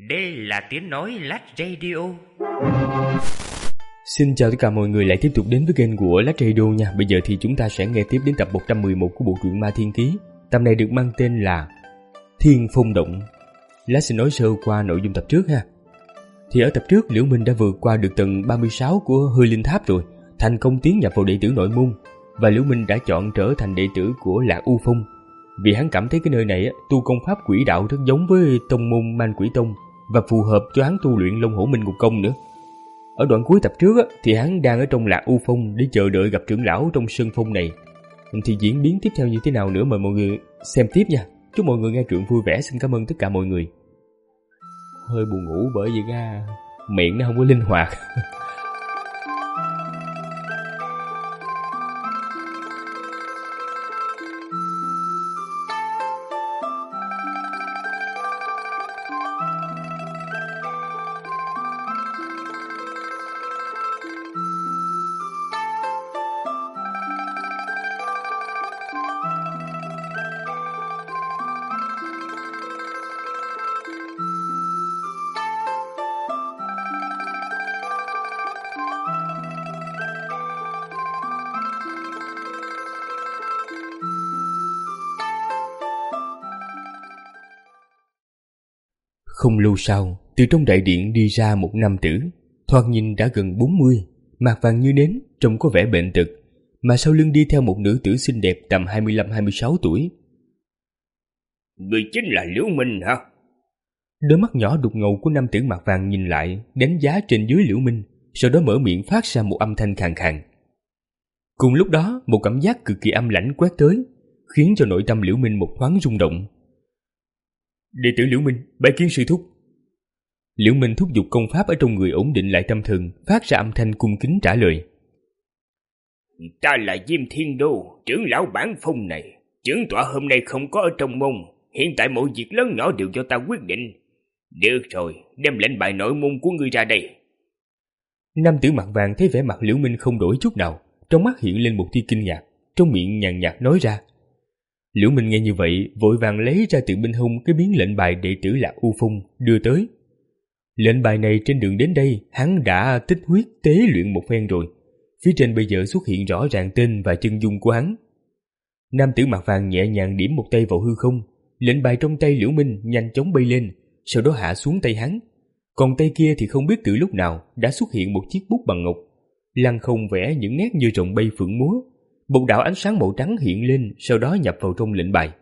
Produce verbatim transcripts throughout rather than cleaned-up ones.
Đây là tiếng nói Lách Radio. Xin chào tất cả mọi người lại tiếp tục đến với kênh của Lách Radio nha. Bây giờ thì chúng ta sẽ nghe tiếp đến tập một trăm mười một của bộ truyện Ma Thiên Ký. Tập này được mang tên là Thiên Phong Động. Lách sẽ nói sơ qua nội dung tập trước ha. Thì ở tập trước, Liễu Minh đã vượt qua được tầng ba mươi sáu của Hư Linh Tháp rồi, thành công tiến nhập vào đệ tử nội môn. Và Liễu Minh đã chọn trở thành đệ tử của Lạc U Phong, vì hắn cảm thấy cái nơi này tu công pháp quỷ đạo rất giống với tông môn Man Quỷ Tông và phù hợp cho hắn tu luyện Long Hổ Minh Ngục Công nữa. Ở đoạn cuối tập trước thì hắn đang ở trong Lạc U Phong để chờ đợi gặp trưởng lão trong sơn phong này. Thì diễn biến tiếp theo như thế nào nữa mời mọi người xem tiếp nha. Chúc mọi người nghe truyện vui vẻ. Xin cảm ơn tất cả mọi người. Hơi buồn ngủ bởi vì ra miệng nó không có linh hoạt. Không lâu sau, từ trong đại điện đi ra một nam tử, thoạt nhìn đã gần bốn mươi, mặt vàng như nến, trông có vẻ bệnh tật, mà sau lưng đi theo một nữ tử xinh đẹp tầm hai mươi lăm hai mươi sáu tuổi. Người chính là Liễu Minh hả? Đôi mắt nhỏ đục ngầu của nam tử mặt vàng nhìn lại, đánh giá trên dưới Liễu Minh, sau đó mở miệng phát ra một âm thanh khàn khàn. Cùng lúc đó, một cảm giác cực kỳ âm lãnh quét tới, khiến cho nội tâm Liễu Minh một thoáng rung động. Đệ tử Liễu Minh, bái kiến sư thúc. Liễu Minh thúc giục công pháp ở trong người ổn định lại tâm thần, phát ra âm thanh cung kính trả lời. Ta là Diêm Thiên Đô, trưởng lão bản phong này. Trưởng tọa hôm nay không có ở trong môn, hiện tại mọi việc lớn nhỏ đều do ta quyết định. Được rồi, đem lệnh bài nội môn của ngươi ra đây. Nam tử mặt vàng thấy vẻ mặt Liễu Minh không đổi chút nào, trong mắt hiện lên một tia kinh ngạc, trong miệng nhàn nhạt nói ra. Liễu Minh nghe như vậy, vội vàng lấy ra từ bên hông cái miếng lệnh bài đệ tử Lạc U Phong đưa tới. Lệnh bài này trên đường đến đây, hắn đã tích huyết tế luyện một phen rồi. Phía trên bây giờ xuất hiện rõ ràng tên và chân dung của hắn. Nam tử mặt vàng nhẹ nhàng điểm một tay vào hư không, lệnh bài trong tay Liễu Minh nhanh chóng bay lên, sau đó hạ xuống tay hắn. Còn tay kia thì không biết từ lúc nào đã xuất hiện một chiếc bút bằng ngọc, lăng không vẽ những nét như rồng bay phượng múa. Một đạo ánh sáng màu trắng hiện lên, sau đó nhập vào trong lệnh bài.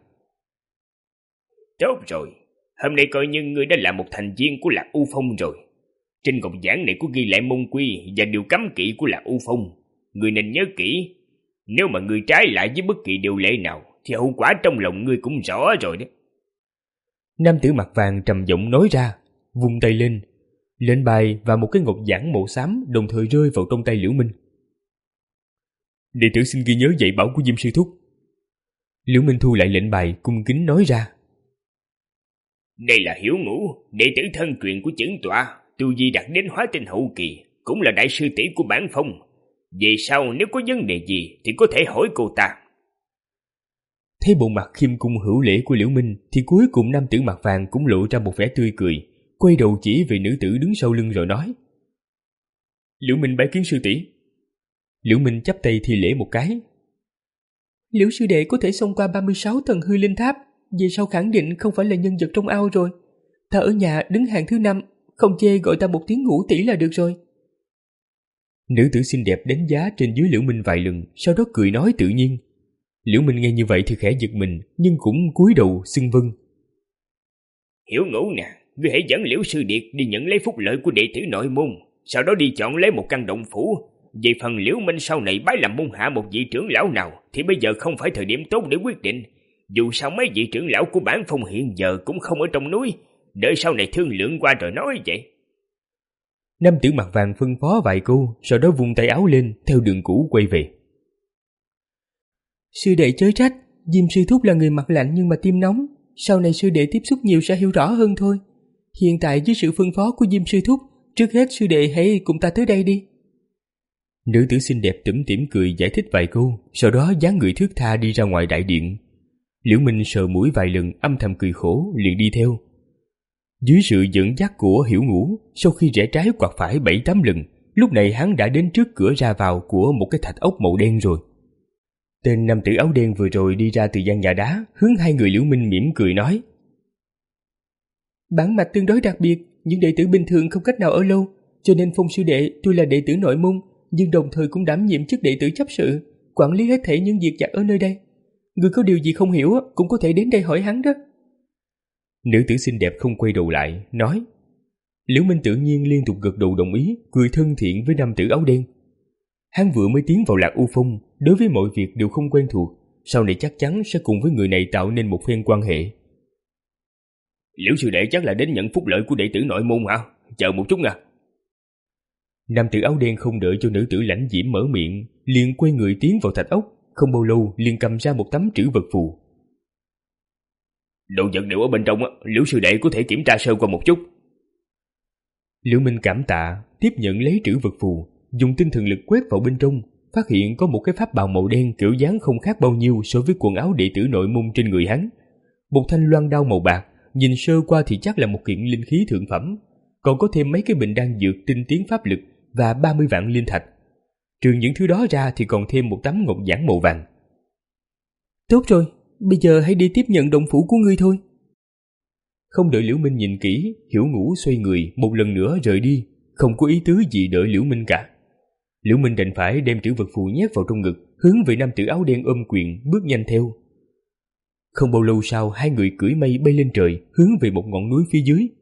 Tốt rồi, hôm nay coi như ngươi đã là một thành viên của Lạc U Phong rồi. Trên ngọc giảng này có ghi lại môn quy và điều cấm kỵ của Lạc U Phong. Ngươi nên nhớ kỹ, nếu mà ngươi trái lại với bất kỳ điều lệ nào, thì hậu quả trong lòng ngươi cũng rõ rồi đấy. Nam tử mặt vàng trầm giọng nói ra, vung tay lên. Lệnh bài và một cái ngọc giảng màu xám đồng thời rơi vào trong tay Liễu Minh. Đệ tử xin ghi nhớ dạy bảo của Diêm sư thúc. Liễu Minh thu lại lệnh bài, cung kính nói ra. Đây là Hiểu Ngũ, đệ tử thân truyền của trưởng tọa, tu vi đạt đến hóa tinh hậu kỳ, cũng là đại sư tỷ của bản phong. Về sau nếu có vấn đề gì thì có thể hỏi cô ta. Thấy bộ mặt khiêm cung hữu lễ của Liễu Minh, thì cuối cùng nam tử mặt vàng cũng lộ ra một vẻ tươi cười, quay đầu chỉ về nữ tử đứng sau lưng rồi nói. Liễu Minh bái kiến sư tỷ. Liễu Minh chắp tay thi lễ một cái. Liễu sư đệ có thể xông qua ba mươi sáu tầng Hư Linh Tháp, về sau khẳng định không phải là nhân vật trong ao rồi. Ta ở nhà đứng hàng thứ năm, không chê gọi ta một tiếng ngũ tỷ là được rồi. Nữ tử xinh đẹp đánh giá trên dưới Liễu Minh vài lần, sau đó cười nói tự nhiên. Liễu Minh nghe như vậy thì khẽ giật mình, nhưng cũng cúi đầu xưng vâng. Hiểu Ngũ nè, ngươi hãy dẫn Liễu sư điệt đi nhận lấy phúc lợi của đệ tử nội môn, sau đó đi chọn lấy một căn động phủ. Về phần Liễu Minh sau này bái làm môn hạ một vị trưởng lão nào thì bây giờ không phải thời điểm tốt để quyết định. Dù sao mấy vị trưởng lão của bản phong hiện giờ cũng không ở trong núi, đợi sau này thương lượng qua rồi nói vậy. Nam tử mặt vàng phân phó vài câu, sau đó vung tay áo lên, theo đường cũ quay về. Sư đệ chớ trách, Diêm sư thúc là người mặt lạnh nhưng mà tim nóng. Sau này sư đệ tiếp xúc nhiều sẽ hiểu rõ hơn thôi. Hiện tại dưới sự phân phó của Diêm sư thúc, trước hết sư đệ hãy cùng ta tới đây đi. Nữ tử xinh đẹp tủm tỉm cười giải thích vài câu, sau đó dáng người thướt tha đi ra ngoài đại điện. Liễu Minh sờ mũi vài lần âm thầm cười khổ, liền đi theo. Dưới sự dẫn dắt của Hiểu Ngũ, sau khi rẽ trái quạt phải bảy tám lần, lúc này hắn đã đến trước cửa ra vào của một cái thạch ốc màu đen rồi. Tên nam tử áo đen vừa rồi đi ra từ gian nhà đá, hướng hai người Liễu Minh mỉm cười nói: Bản mạch tương đối đặc biệt, những đệ tử bình thường không cách nào ở lâu, cho nên Phong sư đệ tuy là đệ tử nội môn, nhưng đồng thời cũng đảm nhiệm chức đệ tử chấp sự, quản lý hết thảy những việc vặt ở nơi đây. Người có điều gì không hiểu cũng có thể đến đây hỏi hắn đó. Nữ tử xinh đẹp không quay đầu lại, nói. Liễu Minh tự nhiên liên tục gật đầu đồng ý, cười thân thiện với nam tử áo đen. Hắn vừa mới tiến vào Lạc U Phong, đối với mọi việc đều không quen thuộc, sau này chắc chắn sẽ cùng với người này tạo nên một phen quan hệ. Liễu sư đệ chắc là đến nhận phúc lợi của đệ tử nội môn hả? Chờ một chút nha. Nam tử áo đen không đợi cho nữ tử lãnh diễm mở miệng, liền quay người tiến vào thạch ốc, không bao lâu liền cầm ra một tấm trữ vật phù. Đồ vật đều ở bên trong, Liễu sư đệ có thể kiểm tra sơ qua một chút. Liễu Minh cảm tạ, tiếp nhận lấy trữ vật phù, dùng tinh thần lực quét vào bên trong, phát hiện có một cái pháp bào màu đen kiểu dáng không khác bao nhiêu so với quần áo đệ tử nội môn trên người hắn. Một thanh loan đao màu bạc, nhìn sơ qua thì chắc là một kiện linh khí thượng phẩm, còn có thêm mấy cái bình đan dược tinh tiến pháp lực và ba mươi vạn linh thạch. Trừ những thứ đó ra thì còn thêm một tấm ngọc giản màu vàng. Tốt rồi, bây giờ hãy đi tiếp nhận động phủ của ngươi thôi. Không đợi Liễu Minh nhìn kỹ, Hiểu Ngũ xoay người một lần nữa rời đi, không có ý tứ gì đợi Liễu Minh cả. Liễu Minh đành phải đem trữ vật phù nhét vào trong ngực, hướng về nam tử áo đen ôm quyền bước nhanh theo. Không bao lâu sau, hai người cưỡi mây bay lên trời, hướng về một ngọn núi phía dưới.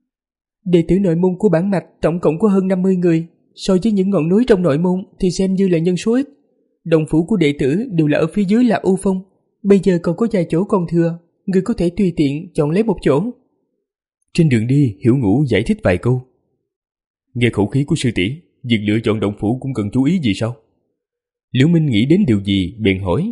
Đệ tử nội môn của bản mạch tổng cộng có hơn năm mươi người, so với những ngọn núi trong nội môn thì xem như là nhân số ít. Động phủ của đệ tử đều là ở phía dưới Lạc U Phong, bây giờ còn có vài chỗ còn thừa, người có thể tùy tiện chọn lấy một chỗ. Trên đường đi, Hiểu Ngũ giải thích vài câu. Nghe khẩu khí của sư tỷ, việc lựa chọn động phủ cũng cần chú ý gì sao? Liễu Minh nghĩ đến điều gì, bèn hỏi.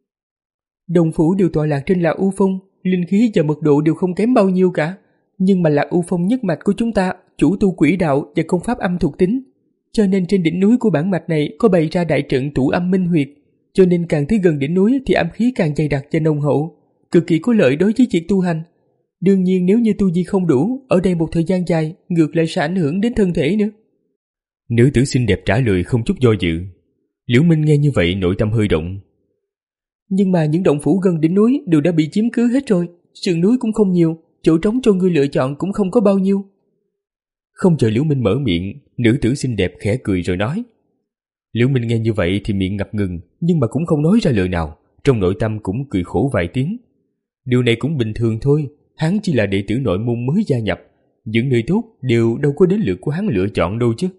Động phủ đều tọa lạc trên Lạc U Phong, linh khí và mật độ đều không kém bao nhiêu cả. Nhưng mà Lạc U Phong nhất mạch của chúng ta chủ tu quỷ đạo và công pháp âm thuộc tính, cho nên trên đỉnh núi của bản mạch này có bày ra đại trận tụ âm minh huyệt, cho nên càng tới gần đỉnh núi thì âm khí càng dày đặc và nồng hậu, cực kỳ có lợi đối với việc tu hành. Đương nhiên nếu như tu vi không đủ, ở đây một thời gian dài, ngược lại sẽ ảnh hưởng đến thân thể nữa. Nữ tử xinh đẹp trả lời không chút do dự. Liễu Minh nghe như vậy nội tâm hơi động. Nhưng mà những động phủ gần đỉnh núi đều đã bị chiếm cứ hết rồi, sườn núi cũng không nhiều, chỗ trống cho ngươi lựa chọn cũng không có bao nhiêu. Không chờ Liễu Minh mở miệng, nữ tử xinh đẹp khẽ cười rồi nói. Liễu Minh nghe như vậy thì miệng ngập ngừng, nhưng mà cũng không nói ra lời nào, trong nội tâm cũng cười khổ vài tiếng. Điều này cũng bình thường thôi, hắn chỉ là đệ tử nội môn mới gia nhập, những nơi tốt đều đâu có đến lượt của hắn lựa chọn đâu chứ.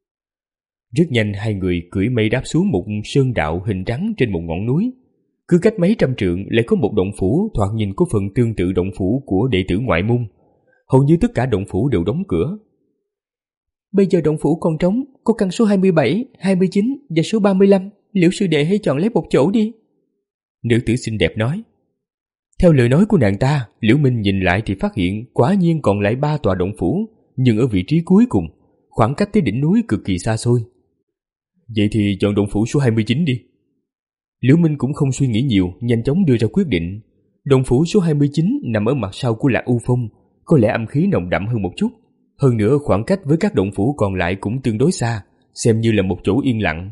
Rất nhanh hai người cưỡi mây đáp xuống một sơn đạo hình trắng trên một ngọn núi. Cứ cách mấy trăm trượng lại có một động phủ thoạt nhìn có phần tương tự động phủ của đệ tử ngoại môn. Hầu như tất cả động phủ đều đóng cửa. Bây giờ động phủ còn trống, có căn số hai mươi bảy, hai mươi chín và số ba mươi lăm, Liễu sư đệ hãy chọn lấy một chỗ đi. Nữ tử xinh đẹp nói. Theo lời nói của nàng ta, Liễu Minh nhìn lại thì phát hiện quả nhiên còn lại ba tòa động phủ, nhưng ở vị trí cuối cùng, khoảng cách tới đỉnh núi cực kỳ xa xôi. Vậy thì chọn động phủ số hai mươi chín đi. Liễu Minh cũng không suy nghĩ nhiều, nhanh chóng đưa ra quyết định. Động phủ số hai mươi chín nằm ở mặt sau của Lạc U Phong, có lẽ âm khí nồng đậm hơn một chút. Hơn nữa khoảng cách với các động phủ còn lại cũng tương đối xa, xem như là một chỗ yên lặng.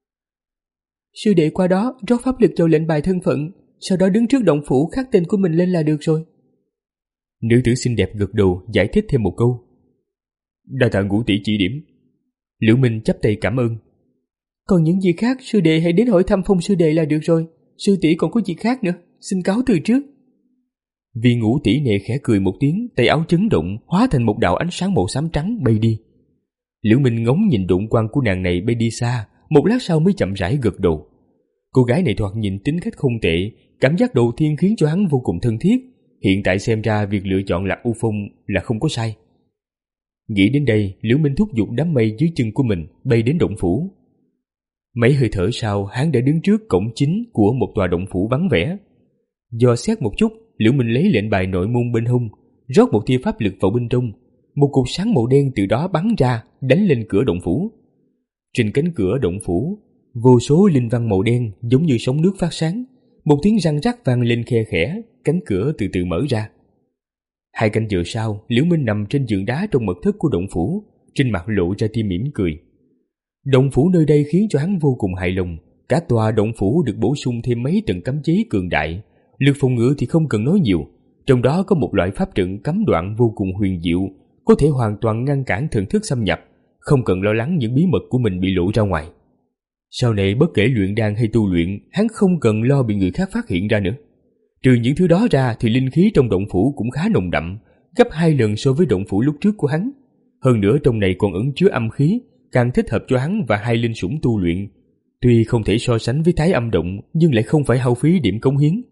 Sư đệ qua đó rót pháp lực vào lệnh bài thân phận, sau đó đứng trước động phủ khắc tên của mình lên là được rồi. Nữ tử xinh đẹp gật đầu giải thích thêm một câu. Đa tạ Ngũ tỷ chỉ điểm. Liễu Minh chắp tay cảm ơn. Còn những gì khác sư đệ hãy đến hỏi thăm Phong sư đệ là được rồi, sư tỷ còn có việc khác nữa, xin cáo từ trước. Vì Ngũ tỷ nệ khẽ cười một tiếng, tay áo chấn động, hóa thành một đạo ánh sáng màu xám trắng bay đi. Liễu Minh ngóng nhìn độn quang của nàng này bay đi xa, một lát sau mới chậm rãi gật đầu. Cô gái này thoạt nhìn tính cách không tệ, cảm giác đầu tiên khiến cho hắn vô cùng thân thiết. Hiện tại xem ra việc lựa chọn Lạc U Phong là không có sai. Nghĩ đến đây, Liễu Minh thúc giục đám mây dưới chân của mình bay đến động phủ. Mấy hơi thở sau, hắn đã đứng trước cổng chính của một tòa động phủ vắng vẻ. Dò xét một chút, Liễu Minh lấy lệnh bài nội môn bên hông, rót một tia pháp lực vào bên trong. Một cột sáng màu đen từ đó bắn ra, đánh lên cửa động phủ. Trên cánh cửa động phủ, vô số linh văn màu đen giống như sóng nước phát sáng. Một tiếng răng rắc vang lên khe khẽ, cánh cửa từ từ mở ra. Hai canh giờ sau, Liễu Minh nằm trên giường đá trong mật thất của động phủ, trên mặt lộ ra tia mỉm cười. Động phủ nơi đây khiến cho hắn vô cùng hài lòng. Cả tòa động phủ được bổ sung thêm mấy trận cấm chế cường đại. Lực phòng ngự thì không cần nói nhiều, trong đó có một loại pháp trận cấm đoạn vô cùng huyền diệu, có thể hoàn toàn ngăn cản thần thức xâm nhập, không cần lo lắng những bí mật của mình bị lộ ra ngoài. Sau này bất kể luyện đan hay tu luyện, hắn không cần lo bị người khác phát hiện ra nữa. Trừ những thứ đó ra thì linh khí trong động phủ cũng khá nồng đậm, gấp hai lần so với động phủ lúc trước của hắn. Hơn nữa trong này còn ẩn chứa âm khí, càng thích hợp cho hắn và hai linh sủng tu luyện. Tuy không thể so sánh với Thái Âm Động, nhưng lại không phải hao phí điểm cống hiến.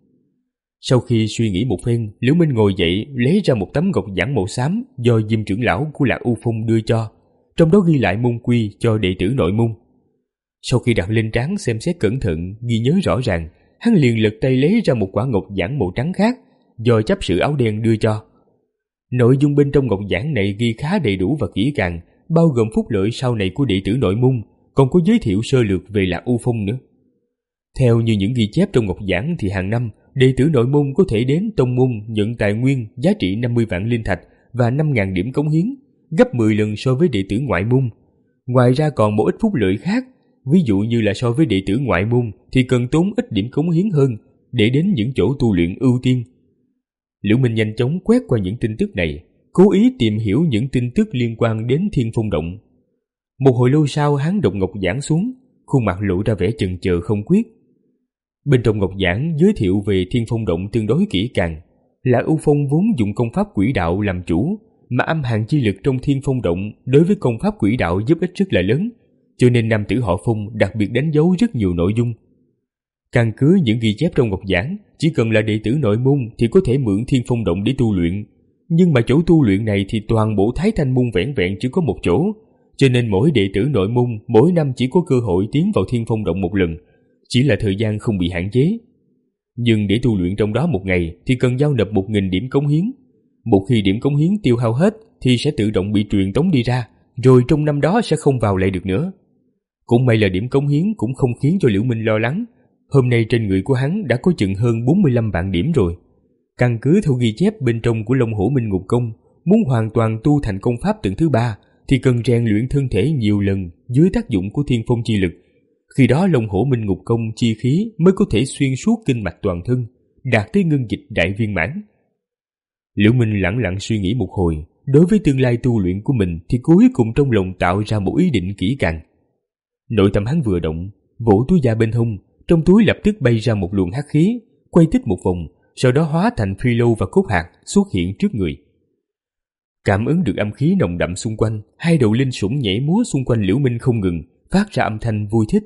Sau khi suy nghĩ một phen, Liễu Minh ngồi dậy lấy ra một tấm ngọc giản màu xám do Diêm trưởng lão của Lạc U Phong đưa cho, trong đó ghi lại môn quy cho đệ tử nội môn. Sau khi đặt lên trán xem xét cẩn thận, ghi nhớ rõ ràng, hắn liền lật tay lấy ra một quả ngọc giản màu trắng khác do chấp sự áo đen đưa cho. Nội dung bên trong ngọc giản này ghi khá đầy đủ và kỹ càng, bao gồm phúc lợi sau này của đệ tử nội môn, còn có giới thiệu sơ lược về Lạc U Phong nữa. Theo như những ghi chép trong ngọc giản thì hàng năm đệ tử nội môn có thể đến tông môn nhận tài nguyên giá trị năm mươi vạn linh thạch và năm nghìn điểm cống hiến, gấp mười lần so với đệ tử ngoại môn. Ngoài ra còn một ít phúc lợi khác, ví dụ như là so với đệ tử ngoại môn thì cần tốn ít điểm cống hiến hơn để đến những chỗ tu luyện ưu tiên. Liễu Minh nhanh chóng quét qua những tin tức này, cố ý tìm hiểu những tin tức liên quan đến Thiên Phong Động. Một hồi lâu sau hắn đọc ngọc giản xuống, khuôn mặt lộ ra vẻ chần chờ không quyết. Bên trong ngọc giản giới thiệu về Thiên Phong Động tương đối kỹ càng. Lạc U Phong vốn dùng công pháp quỷ đạo làm chủ, mà âm hàn chi lực trong Thiên Phong Động đối với công pháp quỷ đạo giúp ích rất là lớn, cho nên nam tử họ Phong đặc biệt đánh dấu rất nhiều nội dung. Căn cứ những ghi chép trong ngọc giản, chỉ cần là đệ tử nội môn thì có thể mượn Thiên Phong Động để tu luyện, nhưng mà chỗ tu luyện này thì toàn bộ Thái Thanh môn vẻn vẹn chỉ có một chỗ, cho nên mỗi đệ tử nội môn mỗi năm chỉ có cơ hội tiến vào Thiên Phong Động một lần, chỉ là thời gian không bị hạn chế. Nhưng để tu luyện trong đó một ngày thì cần giao nộp một nghìn điểm cống hiến. Một khi điểm cống hiến tiêu hao hết thì sẽ tự động bị truyền tống đi ra, rồi trong năm đó sẽ không vào lại được nữa. Cũng may là điểm cống hiến cũng không khiến cho Liễu Minh lo lắng. Hôm nay trên người của hắn đã có chừng hơn bốn mươi lăm vạn điểm rồi. Căn cứ theo ghi chép bên trong của Long Hổ Minh Ngục Công, muốn hoàn toàn tu thành công pháp tầng thứ ba thì cần rèn luyện thân thể nhiều lần dưới tác dụng của Thiên Phong chi lực. Khi đó Long Hổ Minh Ngục Công chi khí mới có thể xuyên suốt kinh mạch toàn thân, đạt tới ngưng dịch đại viên mãn. Liễu Minh lẳng lặng suy nghĩ một hồi, đối với tương lai tu luyện của mình thì cuối cùng trong lòng tạo ra một ý định kỹ càng. Nội tâm hắn vừa động, vỗ túi da bên hông, trong túi lập tức bay ra một luồng hắc khí, quay tích một vòng, sau đó hóa thành phi lâu và cốt hạt xuất hiện trước người. Cảm ứng được âm khí nồng đậm xung quanh, hai đầu linh sủng nhảy múa xung quanh Liễu Minh không ngừng, phát ra âm thanh vui thích.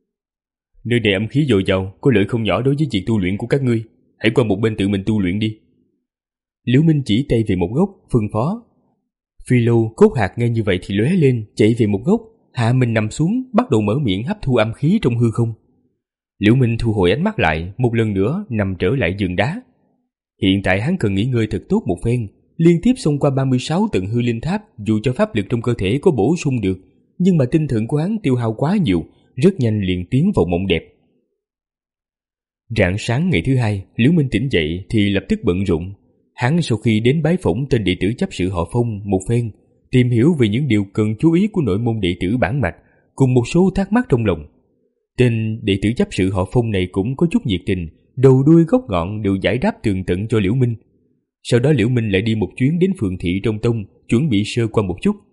Nơi này âm khí dồi dào, có lợi không nhỏ đối với việc tu luyện của các ngươi, hãy qua một bên tự mình tu luyện đi. Liễu Minh chỉ tay về một góc, phân phó. Phi lâu, cốt hạt nghe như vậy thì lóe lên, chạy về một góc, hạ mình nằm xuống, bắt đầu mở miệng hấp thu âm khí trong hư không. Liễu Minh thu hồi ánh mắt lại, một lần nữa nằm trở lại giường đá. Hiện tại hắn cần nghỉ ngơi thật tốt một phen, liên tiếp xông qua ba mươi sáu tầng hư linh tháp, dù cho pháp lực trong cơ thể có bổ sung được, nhưng mà tinh thần của hắn tiêu hao quá nhiều, rất nhanh liền tiến vào mộng đẹp. Rạng sáng ngày thứ hai, Liễu Minh tỉnh dậy thì lập tức bận rộn. Hắn sau khi đến bái phỏng tên đệ tử chấp sự họ Phong một phen, tìm hiểu về những điều cần chú ý của nội môn đệ tử bản mạch, cùng một số thắc mắc trong lòng. Tên đệ tử chấp sự họ Phong này cũng có chút nhiệt tình, đầu đuôi gốc ngọn đều giải đáp tường tận cho Liễu Minh. Sau đó Liễu Minh lại đi một chuyến đến phường thị trong tông, chuẩn bị sơ qua một chút.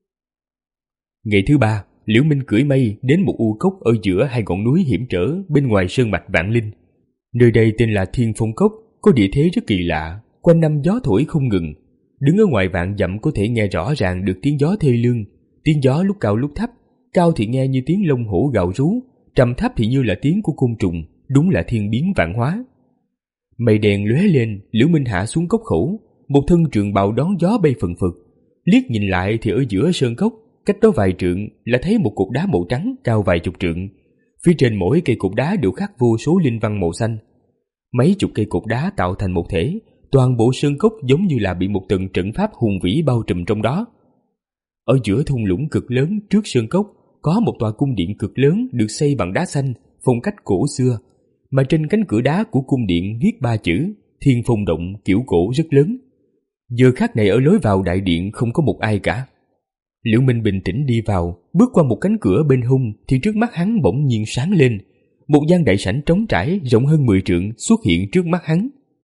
Ngày thứ ba, Liễu Minh cưỡi mây đến một u cốc ở giữa hai ngọn núi hiểm trở bên ngoài sơn mạch Vạn Linh. Nơi đây tên là Thiên Phong Cốc, có địa thế rất kỳ lạ, quanh năm gió thổi không ngừng. Đứng ở ngoài vạn dặm có thể nghe rõ ràng được tiếng gió thê lương, tiếng gió lúc cao lúc thấp, cao thì nghe như tiếng lông hổ gào rú, trầm thấp thì như là tiếng của côn trùng, đúng là thiên biến vạn hóa. Mây đèn lóe lên, Liễu Minh hạ xuống cốc khẩu, một thân trường bào đón gió bay phần phật. Liếc nhìn lại thì ở giữa sơn cốc, cách đó vài trượng là thấy một cột đá màu trắng cao vài chục trượng. Phía trên mỗi cây cột đá đều khắc vô số linh văn màu xanh. Mấy chục cây cột đá tạo thành một thể, toàn bộ sơn cốc giống như là bị một tầng trận pháp hùng vĩ bao trùm trong đó. Ở giữa thung lũng cực lớn trước sơn cốc có một tòa cung điện cực lớn được xây bằng đá xanh, phong cách cổ xưa, mà trên cánh cửa đá của cung điện viết ba chữ Thiên Phong Động kiểu cổ rất lớn. Giờ khắc này ở lối vào đại điện không có một ai cả. Liễu Minh bình tĩnh đi vào, bước qua một cánh cửa bên hông thì trước mắt hắn bỗng nhiên sáng lên. Một gian đại sảnh trống trải rộng hơn mười trượng xuất hiện trước mắt hắn.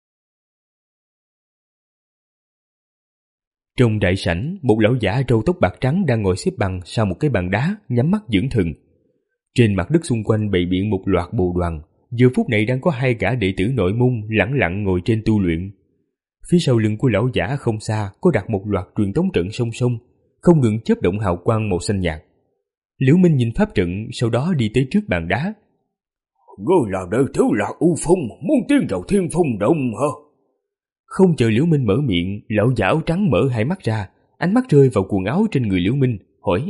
Trong đại sảnh, một lão giả râu tóc bạc trắng đang ngồi xếp bằng sau một cái bàn đá, nhắm mắt dưỡng thần. Trên mặt đất xung quanh bày biện một loạt bồ đoàn, giờ phút này đang có hai gã đệ tử nội môn lẳng lặng ngồi trên tu luyện. Phía sau lưng của lão giả không xa có đặt một loạt truyền tống trận song song, không ngừng chớp động hào quang màu xanh nhạt. Liễu Minh nhìn pháp trận, sau đó đi tới trước bàn đá. Ngươi là đệ tử Lạc U Phong, muốn tiến vào Thiên Phong Động hả? Không chờ Liễu Minh mở miệng, lão giả áo trắng mở hai mắt ra, ánh mắt rơi vào quần áo trên người Liễu Minh, hỏi: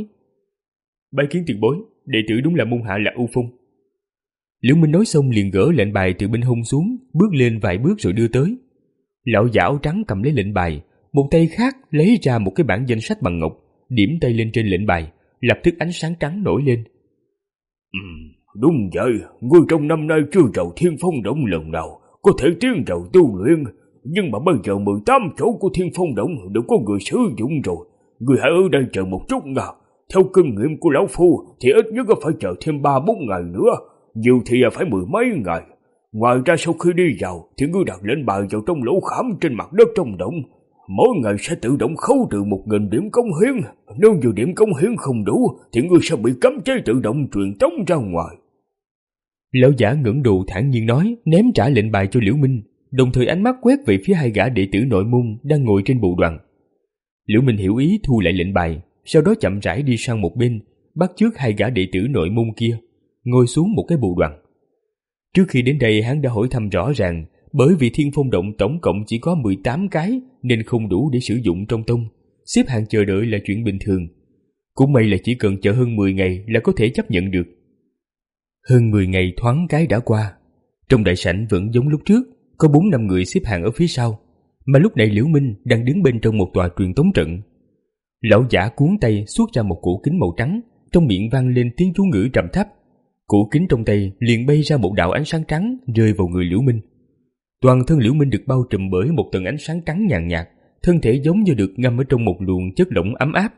Bái kiến tiền bối, đệ tử đúng là môn hạ Lạc U Phong. Liễu Minh nói xong liền gỡ lệnh bài từ bên hông xuống, bước lên vài bước rồi đưa tới. Lão giả áo trắng cầm lấy lệnh bài, một tay khác lấy ra một cái bản danh sách bằng ngọc, điểm tay lên trên lệnh bài, lập tức ánh sáng trắng nổi lên. Ừ, đúng vậy, ngươi trong năm nay chưa vào Thiên Phong Động lần nào, có thể tiến vào tu luyện, nhưng mà bây giờ mười tám chỗ của Thiên Phong Động đều có người sử dụng rồi. Ngươi hãy ở đây chờ một chút nha. Theo kinh nghiệm của lão phu thì ít nhất phải chờ thêm ba bốn ngày nữa, nhiều thì phải mười mấy ngày. Ngoài ra sau khi đi vào thì ngươi đặt lệnh bài vào trong lỗ khảm trên mặt đất trong động, mỗi ngày sẽ tự động khấu trừ một nghìn điểm công hiến. Nếu như điểm công hiến không đủ thì ngươi sẽ bị cấm chế tự động truyền tống ra ngoài. Lão giả ngẩng đầu thản nhiên nói, ném trả lệnh bài cho Liễu Minh, đồng thời ánh mắt quét về phía hai gã đệ tử nội môn đang ngồi trên bộ đoàn. Liễu Minh hiểu ý thu lại lệnh bài, sau đó chậm rãi đi sang một bên, bắt chước hai gã đệ tử nội môn kia, ngồi xuống một cái bộ đoàn. Trước khi đến đây hắn đã hỏi thăm rõ ràng, bởi vì Thiên Phong Động tổng cộng chỉ có mười tám cái nên không đủ để sử dụng trong tông, xếp hàng chờ đợi là chuyện bình thường. Cũng may là chỉ cần chờ hơn mười ngày là có thể chấp nhận được. Hơn mười ngày thoáng cái đã qua, trong đại sảnh vẫn giống lúc trước, có bốn năm người xếp hàng ở phía sau, mà lúc này Liễu Minh đang đứng bên trong một tòa truyền tống trận. Lão giả cuốn tay xuất ra một cổ kính màu trắng, trong miệng vang lên tiếng chú ngữ trầm thấp. Cổ kính trong tay liền bay ra một đạo ánh sáng trắng rơi vào người Liễu Minh. Toàn thân Liễu Minh được bao trùm bởi một tầng ánh sáng trắng nhàn nhạt, thân thể giống như được ngâm ở trong một luồng chất lỏng ấm áp.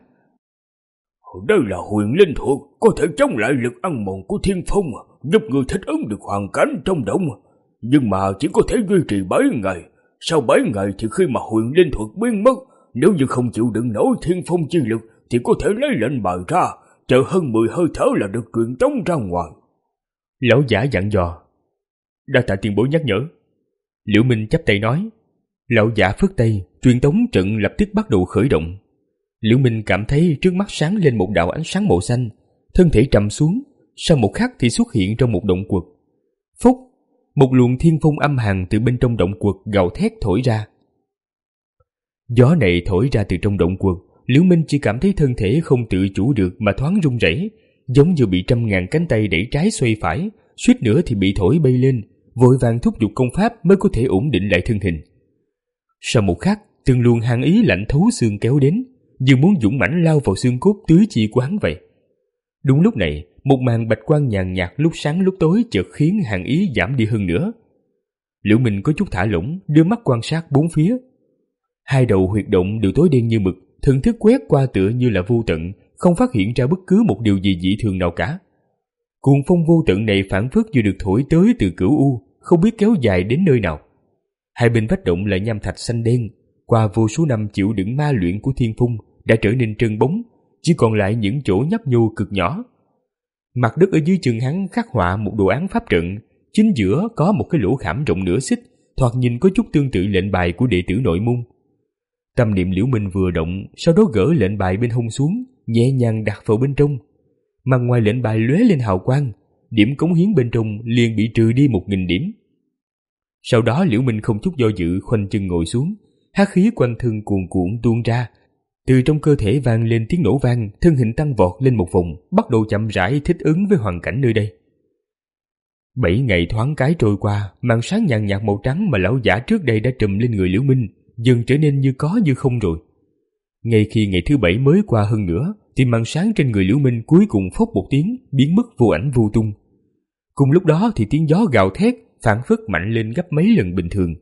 Đây là huyền linh thuật, có thể chống lại lực ăn mòn của thiên phong, giúp người thích ứng được hoàn cảnh trong động. Nhưng mà chỉ có thể duy trì bảy ngày. Sau bảy ngày thì khi mà huyền linh thuật biến mất, nếu như không chịu đựng nổi thiên phong chi lực thì có thể lấy lệnh bài ra, chờ hơn mười hơi thở là được truyền tống ra ngoài. Lão giả dặn dò. Đa tạ tiền bối nhắc nhở. Liễu Minh chắp tay nói. Lão giả phất tay, truyền tống trận lập tức bắt đầu khởi động. Liễu Minh cảm thấy trước mắt sáng lên một đạo ánh sáng màu xanh, thân thể trầm xuống, sau một khắc thì xuất hiện trong một động quật. Phúc, một luồng thiên phong âm hàn từ bên trong động quật gào thét thổi ra. Gió này thổi ra từ trong động quật, Liễu Minh chỉ cảm thấy thân thể không tự chủ được mà thoáng run rẩy, giống như bị trăm ngàn cánh tay đẩy trái xoay phải, suýt nữa thì bị thổi bay lên, vội vàng thúc giục công pháp mới có thể ổn định lại thân hình. Sau một khắc, từng luồng hàn ý lạnh thấu xương kéo đến, như muốn dũng mãnh lao vào xương cốt tứ chi của hắn vậy. Đúng lúc này, một màn bạch quang nhàn nhạt lúc sáng lúc tối chợt khiến hàn ý giảm đi hơn nữa. Liễu Minh có chút thả lỏng, đưa mắt quan sát bốn phía. Hai đầu huyệt động đều tối đen như mực, thần thức quét qua tựa như là vô tận, không phát hiện ra bất cứ một điều gì dị thường nào cả. Cuồng phong vô tận này phảng phất như được thổi tới từ cửu u, không biết kéo dài đến nơi nào. Hai bên vách động là nham thạch xanh đen, qua vô số năm chịu đựng ma luyện của thiên phong đã trở nên trơn bóng, chỉ còn lại những chỗ nhấp nhô cực nhỏ. Mặt đất ở dưới chân hắn khắc họa một đồ án pháp trận, chính giữa có một cái lỗ khảm rộng nửa xích, thoạt nhìn có chút tương tự lệnh bài của đệ tử nội môn. Tâm niệm Liễu Minh vừa động, sau đó gỡ lệnh bài bên hông xuống, nhẹ nhàng đặt vào bên trong. Mà ngoài lệnh bài lóe lên hào quang, điểm cống hiến bên trong liền bị trừ đi một nghìn điểm. Sau đó Liễu Minh không chút do dự khoanh chân ngồi xuống, hắc khí quanh thân cuồn cuộn tuôn ra, từ trong cơ thể vang lên tiếng nổ vang, thân hình tăng vọt lên một vòng, bắt đầu chậm rãi thích ứng với hoàn cảnh nơi đây. Bảy ngày thoáng cái trôi qua, màn sáng nhàn nhạt màu trắng mà lão giả trước đây đã trùm lên người Liễu Minh dần trở nên như có như không rồi. Ngay khi ngày thứ bảy mới qua hơn nữa, thì màn sáng trên người Liễu Minh cuối cùng phốc một tiếng, biến mất vô ảnh vô tung. Cùng lúc đó thì tiếng gió gào thét phảng phất mạnh lên gấp mấy lần bình thường,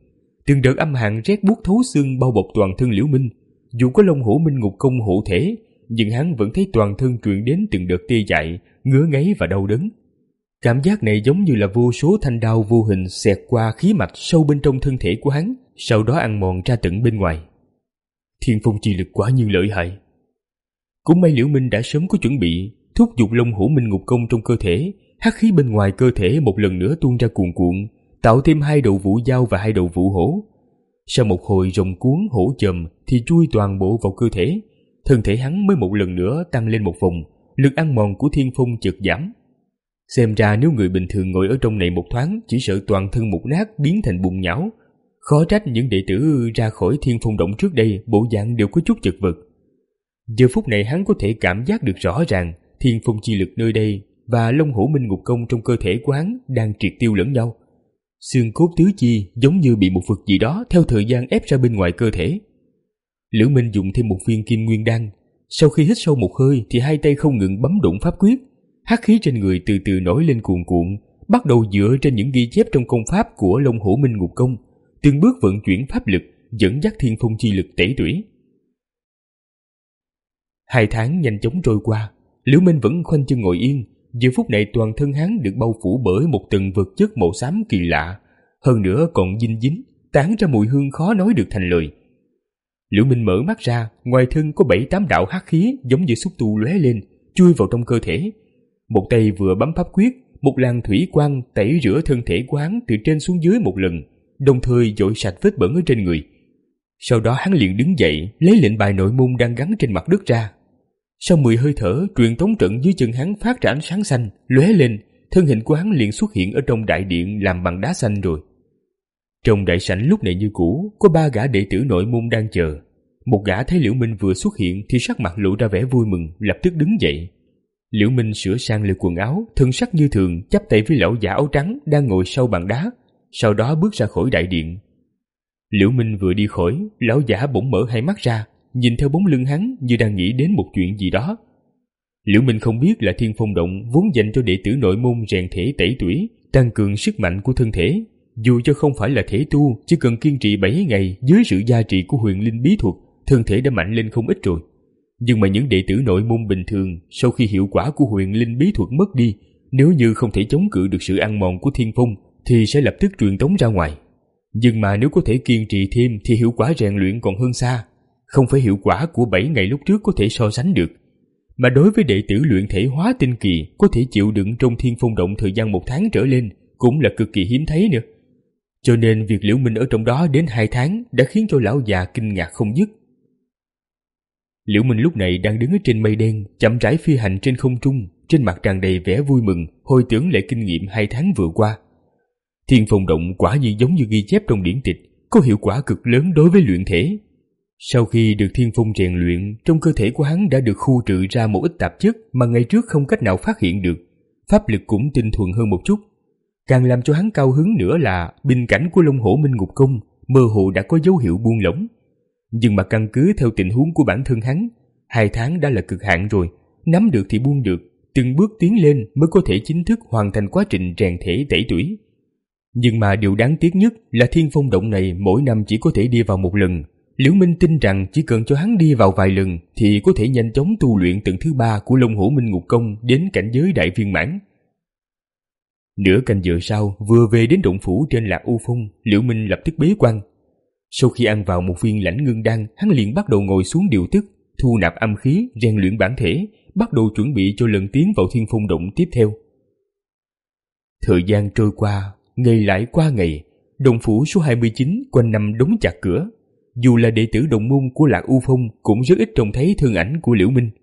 Từng đợt âm hàn rét buốt thấu xương bao bọc toàn thân Liễu Minh. Dù có Long Hổ Minh Ngục Công hộ thể, nhưng hắn vẫn thấy toàn thân truyền đến từng đợt tê dại, ngứa ngáy và đau đớn. Cảm giác này giống như là vô số thanh đao vô hình xẹt qua khí mạch sâu bên trong thân thể của hắn, sau đó ăn mòn ra tận bên ngoài. Thiên phong chi lực quả nhiên lợi hại. Cũng may Liễu Minh đã sớm có chuẩn bị, thúc giục Long Hổ Minh Ngục Công trong cơ thể, hắc khí bên ngoài cơ thể một lần nữa tuôn ra cuồn cuộn, tạo thêm hai đầu vũ dao và hai đầu vũ hổ. Sau một hồi rồng cuốn hổ chồm thì chui toàn bộ vào cơ thể, thân thể hắn mới một lần nữa tăng lên một vòng, lực ăn mòn của thiên phong chợt giảm. Xem ra nếu người bình thường ngồi ở trong này một thoáng chỉ sợ toàn thân mục nát biến thành bùn nhão. Khó trách những đệ tử ra khỏi thiên phong động trước đây bộ dạng đều có chút chật vật. Giờ phút này hắn có thể cảm giác được rõ ràng thiên phong chi lực nơi đây và Long Hổ Minh Ngục Công trong cơ thể của hắn đang triệt tiêu lẫn nhau. Xương cốt tứ chi giống như bị một vật gì đó theo thời gian ép ra bên ngoài cơ thể. Liễu Minh dùng thêm một viên kim nguyên đan. Sau khi hít sâu một hơi thì hai tay không ngừng bấm đụng pháp quyết. Hắc khí trên người từ từ nổi lên cuồn cuộn, bắt đầu dựa trên những ghi chép trong công pháp của Long Hổ Minh Ngục Công, từng bước vận chuyển pháp lực, dẫn dắt thiên phong chi lực tẩy tủy. Hai tháng nhanh chóng trôi qua, Liễu Minh vẫn khoanh chân ngồi yên. Giờ phút này toàn thân hắn được bao phủ bởi một tầng vật chất màu xám kỳ lạ, hơn nữa còn dinh dính, tán ra mùi hương khó nói được thành lời. Liễu Minh mở mắt ra, ngoài thân có bảy tám đạo hắc khí giống như xúc tu lóe lên, chui vào trong cơ thể. Một tay vừa bấm pháp quyết, một làn thủy quang tẩy rửa thân thể của hắn từ trên xuống dưới một lần, đồng thời dội sạch vết bẩn ở trên người. Sau đó hắn liền đứng dậy, lấy lệnh bài nội môn đang gắn trên mặt đất ra. Sau mười hơi thở, truyền tống trận dưới chân hắn phát ra ánh sáng xanh, lóe lên, thân hình của hắn liền xuất hiện ở trong đại điện làm bằng đá xanh rồi. Trong đại sảnh lúc này như cũ, có ba gã đệ tử nội môn đang chờ. Một gã thấy Liễu Minh vừa xuất hiện thì sắc mặt lộ ra vẻ vui mừng, lập tức đứng dậy. Liễu Minh sửa sang lại quần áo, thân sắc như thường, chắp tay với lão già áo trắng đang ngồi sau bàn đá, sau đó bước ra khỏi đại điện. Liễu Minh vừa đi khỏi, lão giả bỗng mở hai mắt ra, nhìn theo bóng lưng hắn như đang nghĩ đến một chuyện gì đó. Liễu Minh không biết là Thiên Phong Động vốn dành cho đệ tử nội môn rèn thể tẩy tủy, tăng cường sức mạnh của thân thể. Dù cho không phải là thể tu, chỉ cần kiên trì bảy ngày dưới sự gia trì của huyền linh bí thuật, thân thể đã mạnh lên không ít rồi. Nhưng mà những đệ tử nội môn bình thường, sau khi hiệu quả của huyền linh bí thuật mất đi, nếu như không thể chống cự được sự ăn mòn của thiên phong, thì sẽ lập tức truyền tống ra ngoài. Nhưng mà nếu có thể kiên trì thêm thì hiệu quả rèn luyện còn hơn xa, không phải hiệu quả của bảy ngày lúc trước có thể so sánh được. Mà đối với đệ tử luyện thể hóa tinh kỳ, có thể chịu đựng trong Thiên Phong Động thời gian một tháng trở lên cũng là cực kỳ hiếm thấy nữa. Cho nên việc Liễu Minh ở trong đó đến hai tháng đã khiến cho lão già kinh ngạc không dứt. Liễu Minh lúc này đang đứng ở trên mây đen, chậm rãi phi hành trên không trung, trên mặt tràn đầy vẻ vui mừng, hồi tưởng lại kinh nghiệm hai tháng vừa qua. Thiên Phong Động quả nhiên giống như ghi chép trong điển tịch, có hiệu quả cực lớn đối với luyện thể. Sau khi được Thiên Phong rèn luyện, trong cơ thể của hắn đã được khu trừ ra một ít tạp chất mà ngày trước không cách nào phát hiện được, pháp lực cũng tinh thuần hơn một chút. Càng làm cho hắn cao hứng nữa là bình cảnh của Long Hổ Minh Ngục Công mơ hồ đã có dấu hiệu buông lỏng. Nhưng mà căn cứ theo tình huống của bản thân hắn, hai tháng đã là cực hạn rồi, nắm được thì buông được, từng bước tiến lên mới có thể chính thức hoàn thành quá trình rèn thể tẩy tủy. Nhưng mà điều đáng tiếc nhất là Thiên Phong Động này mỗi năm chỉ có thể đi vào một lần. Liễu Minh tin rằng chỉ cần cho hắn đi vào vài lần thì có thể nhanh chóng tu luyện tầng thứ ba của Long Hổ Minh Ngục Công đến cảnh giới đại viên mãn. Nửa canh giờ sau, vừa về đến động phủ trên Lạc U Phong, Liễu Minh lập tức bế quan. Sau khi ăn vào một viên lãnh ngưng đan, hắn liền bắt đầu ngồi xuống điều tức, thu nạp âm khí, rèn luyện bản thể, bắt đầu chuẩn bị cho lần tiến vào Thiên Phong Động tiếp theo. Thời gian trôi qua, ngày lại qua ngày, động phủ số hai mươi chín quanh năm đóng chặt cửa. Dù là đệ tử đồng môn của Lạc U Phong cũng rất ít trông thấy thân ảnh của Liễu Minh.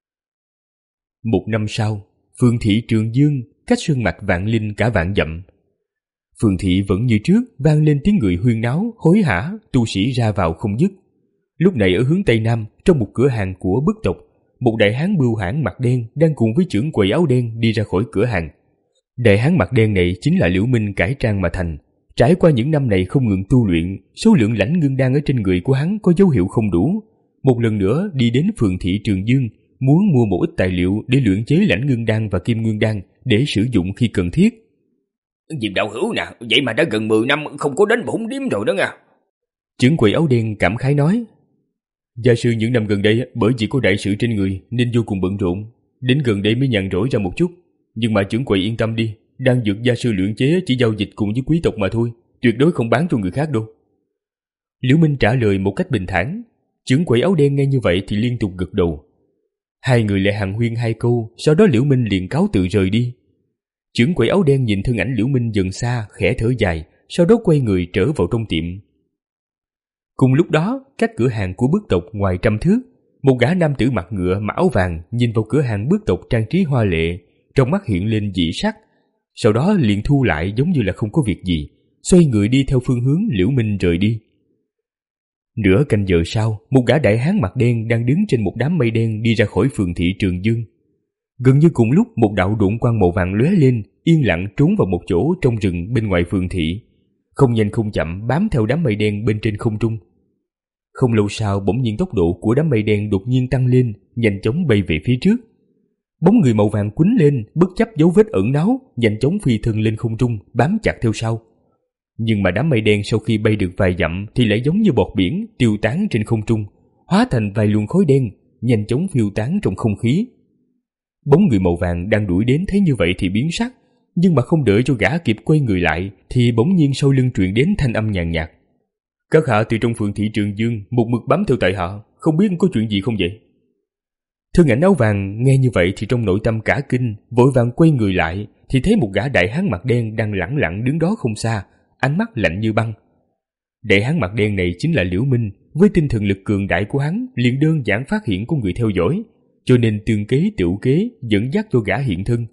Một năm sau, phường thị Trường Dương cách sơn mạch Vạn Linh cả vạn dặm. Phường thị vẫn như trước vang lên tiếng người huyên náo, hối hả, tu sĩ ra vào không dứt. Lúc này ở hướng tây nam, trong một cửa hàng của bức tộc, một đại hán bưu hãn mặt đen đang cùng với trưởng quầy áo đen đi ra khỏi cửa hàng. Đại hán mặt đen này chính là Liễu Minh cải trang mà thành. Trải qua những năm này không ngừng tu luyện, số lượng lãnh ngưng đan ở trên người của hắn có dấu hiệu không đủ. Một lần nữa đi đến phường thị Trường Dương, muốn mua một ít tài liệu để luyện chế lãnh ngưng đan và kim ngưng đan để sử dụng khi cần thiết. Diệp đạo hữu nè, vậy mà đã gần mười năm không có đến bổn điếm rồi đó nha. Trưởng quầy áo đen cảm khái nói: Gia sư những năm gần đây bởi chỉ có đại sự trên người nên vô cùng bận rộn, đến gần đây mới nhàn rỗi ra một chút. Nhưng mà trưởng quầy yên tâm đi, đan dược gia sư luyện chế chỉ giao dịch cùng với quý tộc mà thôi, tuyệt đối không bán cho người khác đâu. Liễu Minh trả lời một cách bình thản. Trưởng quầy áo đen nghe như vậy thì liên tục gật đầu. Hai người lại hàn huyên hai câu, sau đó Liễu Minh liền cáo từ rời đi. Trưởng quầy áo đen nhìn thân ảnh Liễu Minh dần xa, khẽ thở dài, sau đó quay người trở vào trong tiệm. Cùng lúc đó, cách cửa hàng của bước tộc ngoài trăm thước, một gã nam tử mặc ngựa mặc áo vàng nhìn vào cửa hàng bước tộc trang trí hoa lệ, trong mắt hiện lên dị sắc, sau đó liền thu lại giống như là không có việc gì, xoay người đi theo phương hướng Liễu Minh rời đi. Nửa canh giờ sau, một gã đại hán mặt đen đang đứng trên một đám mây đen đi ra khỏi phường thị Trường Dương. Gần như cùng lúc, một đạo độn quang màu vàng lóe lên, yên lặng trốn vào một chỗ trong rừng bên ngoài phường thị, không nhanh không chậm bám theo đám mây đen bên trên không trung. Không lâu sau, bỗng nhiên tốc độ của đám mây đen đột nhiên tăng lên, nhanh chóng bay về phía trước. Bóng người màu vàng quýnh lên, bất chấp dấu vết ẩn náu, nhanh chóng phi thân lên không trung, bám chặt theo sau. Nhưng mà đám mây đen sau khi bay được vài dặm thì lại giống như bọt biển tiêu tán trên không trung, hóa thành vài luồng khói đen, nhanh chóng phiêu tán trong không khí. Bóng người màu vàng đang đuổi đến thấy như vậy thì biến sắc, nhưng mà không đợi cho gã kịp quay người lại thì bỗng nhiên sau lưng truyền đến thanh âm nhàn nhạt: Các hạ từ trong phường thị Trường Dương một mực bám theo tại hạ, không biết có chuyện gì không vậy? Thân ảnh áo vàng nghe như vậy thì trong nội tâm cả kinh, vội vàng quay người lại thì thấy một gã đại hán mặt đen đang lẳng lặng đứng đó không xa, ánh mắt lạnh như băng. Đại hán mặt đen này chính là Liễu Minh, với tinh thần lực cường đại của hắn liền đơn giản phát hiện có người theo dõi, cho nên tương kế tựu kế dẫn dắt cho gã hiện thân.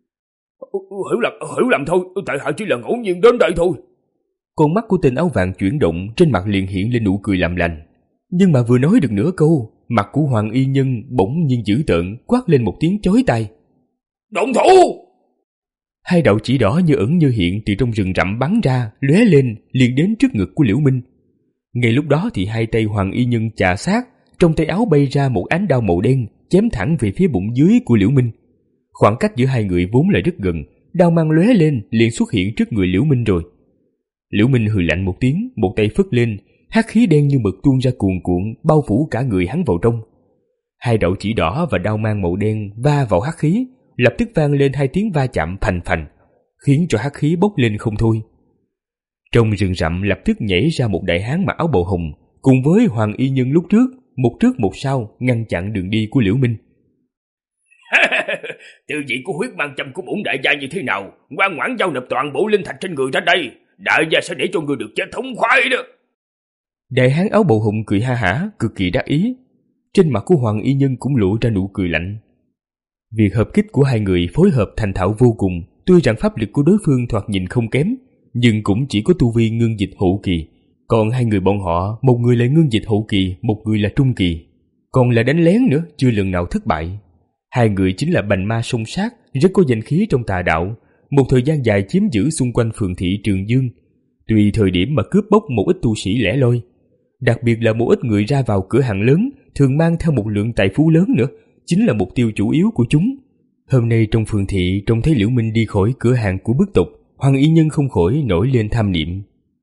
Hiểu lầm, hiểu lầm thôi, tại hạ chỉ là ngẫu nhiên đến đây thôi. Con mắt của tên áo vàng chuyển động, trên mặt liền hiện lên nụ cười làm lành. Nhưng mà vừa nói được nửa câu, mặt của Hoàng Y Nhân bỗng nhiên dữ tợn, quát lên một tiếng chói tai: Động thủ! Hai đạo chỉ đỏ như ẩn như hiện từ trong rừng rậm bắn ra, lóe lên liền đến trước ngực của Liễu Minh. Ngay lúc đó thì hai tay Hoàng Y Nhân chà sát, trong tay áo bay ra một ánh đao màu đen, chém thẳng về phía bụng dưới của Liễu Minh. Khoảng cách giữa hai người vốn là rất gần, đao mang lóe lên liền xuất hiện trước người Liễu Minh rồi. Liễu Minh hừ lạnh một tiếng, một tay phất lên, hắc khí đen như mực tuôn ra cuồn cuộn, bao phủ cả người hắn vào trong. Hai đạo chỉ đỏ và đao mang màu đen va vào hắc khí, lập tức vang lên hai tiếng va chạm phành phành, khiến cho hắc khí bốc lên không thôi. Trong rừng rậm lập tức nhảy ra một đại hán mặc áo bào hồng, cùng với Hoàng Y Nhân lúc trước, một trước một sau ngăn chặn đường đi của Liễu Minh. Tư vị của huyết mang châm của bổn đại gia như thế nào? Ngoan ngoãn giao nộp toàn bộ linh thạch trên người ra đây, đại gia sẽ để cho người được chết thống khoái đó. Đại hán áo bào hồng cười ha hả, cực kỳ đắc ý. Trên mặt của Hoàng Y Nhân cũng lộ ra nụ cười lạnh. Việc hợp kích của hai người phối hợp thành thạo vô cùng, tuy rằng pháp lực của đối phương thoạt nhìn không kém, nhưng cũng chỉ có tu vi ngưng dịch hậu kỳ. Còn hai người bọn họ, một người là ngưng dịch hậu kỳ, một người là trung kỳ, còn là đánh lén nữa, chưa lần nào thất bại. Hai người chính là bành ma song sát, rất có danh khí trong tà đạo, một thời gian dài chiếm giữ xung quanh phường thị Trường Dương. Tùy thời điểm mà cướp bóc một ít tu sĩ lẻ loi, đặc biệt là một ít người ra vào cửa hàng lớn, thường mang theo một lượng tài phú lớn nữa, chính là mục tiêu chủ yếu của chúng. Hôm nay trong phường thị trông thấy Liễu Minh đi khỏi cửa hàng của bức tộc, Hoàng Y Nhân không khỏi nổi lên tham niệm.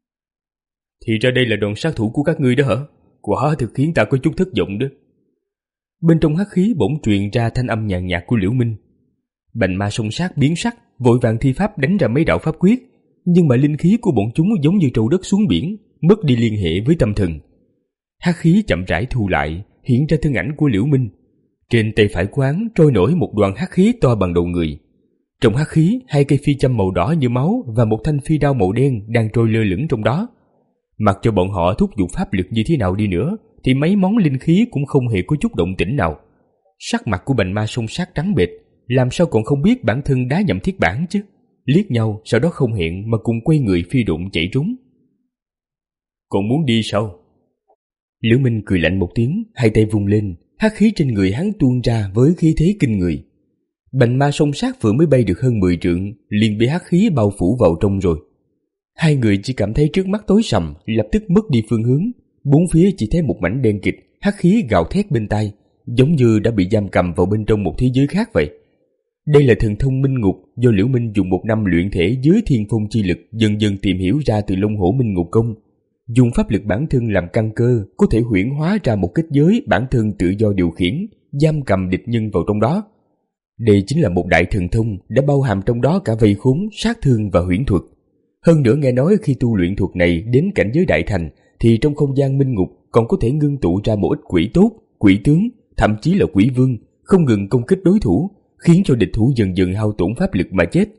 Thì ra đây là đòn sát thủ của các ngươi đó hả? Quả thực khiến ta có chút thất vọng đó. Bên trong hắc khí bỗng truyền ra thanh âm nhàn nhạt của Liễu Minh. Bành ma song sát biến sắc, vội vàng thi pháp đánh ra mấy đạo pháp quyết, nhưng mà linh khí của bọn chúng giống như trâu đất xuống biển, mất đi liên hệ với tâm thần. Hắc khí chậm rãi thu lại, hiện ra thân ảnh của Liễu Minh. Trên tay phải của hắn trôi nổi một đoàn hắc khí to bằng đầu người. Trong hắc khí, hai cây phi châm màu đỏ như máu và một thanh phi đao màu đen đang trôi lơ lửng trong đó. Mặc cho bọn họ thúc giục pháp lực như thế nào đi nữa, thì mấy món linh khí cũng không hề có chút động tĩnh nào. Sắc mặt của bành ma song sát trắng bệch, làm sao còn không biết bản thân đá nhầm thiết bản chứ. Liếc nhau, sau đó không hẹn mà cùng quay người phi độn chạy trốn. Còn muốn đi sao? Liễu Minh cười lạnh một tiếng, hai tay vung lên, hắc khí trên người hắn tuôn ra với khí thế kinh người. Bành ma song sát vừa mới bay được hơn mười trượng, liền bị hắc khí bao phủ vào trong rồi. Hai người chỉ cảm thấy trước mắt tối sầm, lập tức mất đi phương hướng. Bốn phía chỉ thấy một mảnh đen kịt, hắc khí gào thét bên tai, giống như đã bị giam cầm vào bên trong một thế giới khác vậy. Đây là thần thông minh ngục do Liễu Minh dùng một năm luyện thể dưới thiên phong chi lực dần dần tìm hiểu ra từ Long Hổ Minh Ngục Công. dùng pháp lực bản thân làm căn cơ, có thể huyễn hóa ra một kết giới bản thân tự do điều khiển, giam cầm địch nhân vào trong đó. Đây chính là một đại thần thông đã bao hàm trong đó cả vây khốn, sát thương và huyễn thuật. Hơn nữa nghe nói khi tu luyện thuật này đến cảnh giới đại thành thì trong không gian minh ngục còn có thể ngưng tụ ra một ít quỷ tốt, quỷ tướng, thậm chí là quỷ vương, không ngừng công kích đối thủ, khiến cho địch thủ dần dần hao tổn pháp lực mà chết.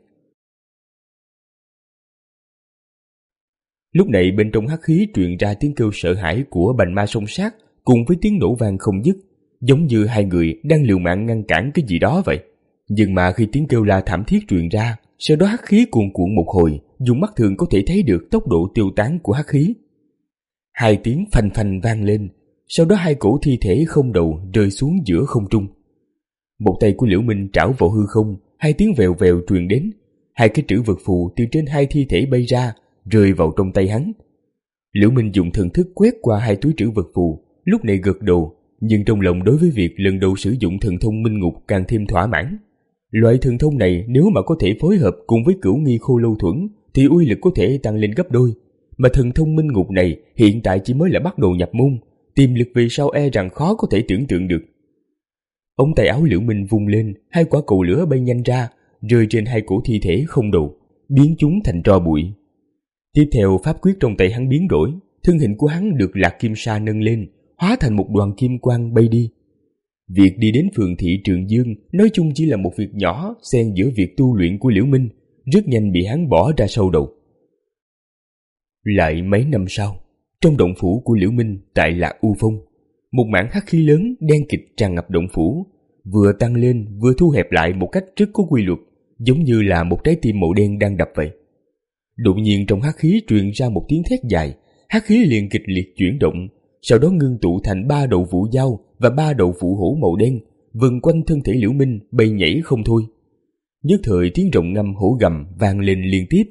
Lúc này bên trong hắc khí truyền ra tiếng kêu sợ hãi của bành ma song sát cùng với tiếng nổ vang không dứt, giống như hai người đang liều mạng ngăn cản cái gì đó vậy. Nhưng mà khi tiếng kêu la thảm thiết truyền ra, sau đó hắc khí cuồn cuộn một hồi, dùng mắt thường có thể thấy được tốc độ tiêu tán của hắc khí. Hai tiếng phanh phanh vang lên, sau đó hai cổ thi thể không đầu rơi xuống giữa không trung. Một tay của Liễu Minh trảo vào hư không, hai tiếng vèo vèo truyền đến, hai cái trữ vật phù từ trên hai thi thể bay ra, rơi vào trong tay hắn. Liễu Minh dùng thần thức quét qua hai túi trữ vật phù, lúc này gật đầu, nhưng trong lòng đối với việc lần đầu sử dụng thần thông minh ngục càng thêm thỏa mãn. Loại thần thông này nếu mà có thể phối hợp cùng với cửu nghi khô lâu thuẫn thì uy lực có thể tăng lên gấp đôi. Mà thần thông minh ngục này hiện tại chỉ mới là bắt đầu nhập môn, tiềm lực về sau e rằng khó có thể tưởng tượng được. Ống tay áo Liễu Minh vung lên, hai quả cầu lửa bay nhanh ra, rơi trên hai cổ thi thể không đầu, biến chúng thành tro bụi. Tiếp theo pháp quyết trong tay hắn biến đổi, thân hình của hắn được Lạc Kim Sa nâng lên, hóa thành một đoàn kim quang bay đi. Việc đi đến phường thị Trường Dương nói chung chỉ là một việc nhỏ xen giữa việc tu luyện của Liễu Minh, rất nhanh bị hắn bỏ ra sau đầu. Lại mấy năm sau, trong động phủ của Liễu Minh tại Lạc U Phong, một mảng hắc khí lớn đen kịt tràn ngập động phủ, vừa tăng lên vừa thu hẹp lại một cách rất có quy luật, giống như là một trái tim màu đen đang đập vậy. Đột nhiên trong hắc khí truyền ra một tiếng thét dài, hắc khí liền kịch liệt chuyển động, sau đó ngưng tụ thành ba đầu vũ dao và ba đầu vũ hổ màu đen, vần quanh thân thể Liễu Minh bay nhảy không thôi. Nhất thời tiếng rồng ngâm hổ gầm vang lên liên tiếp.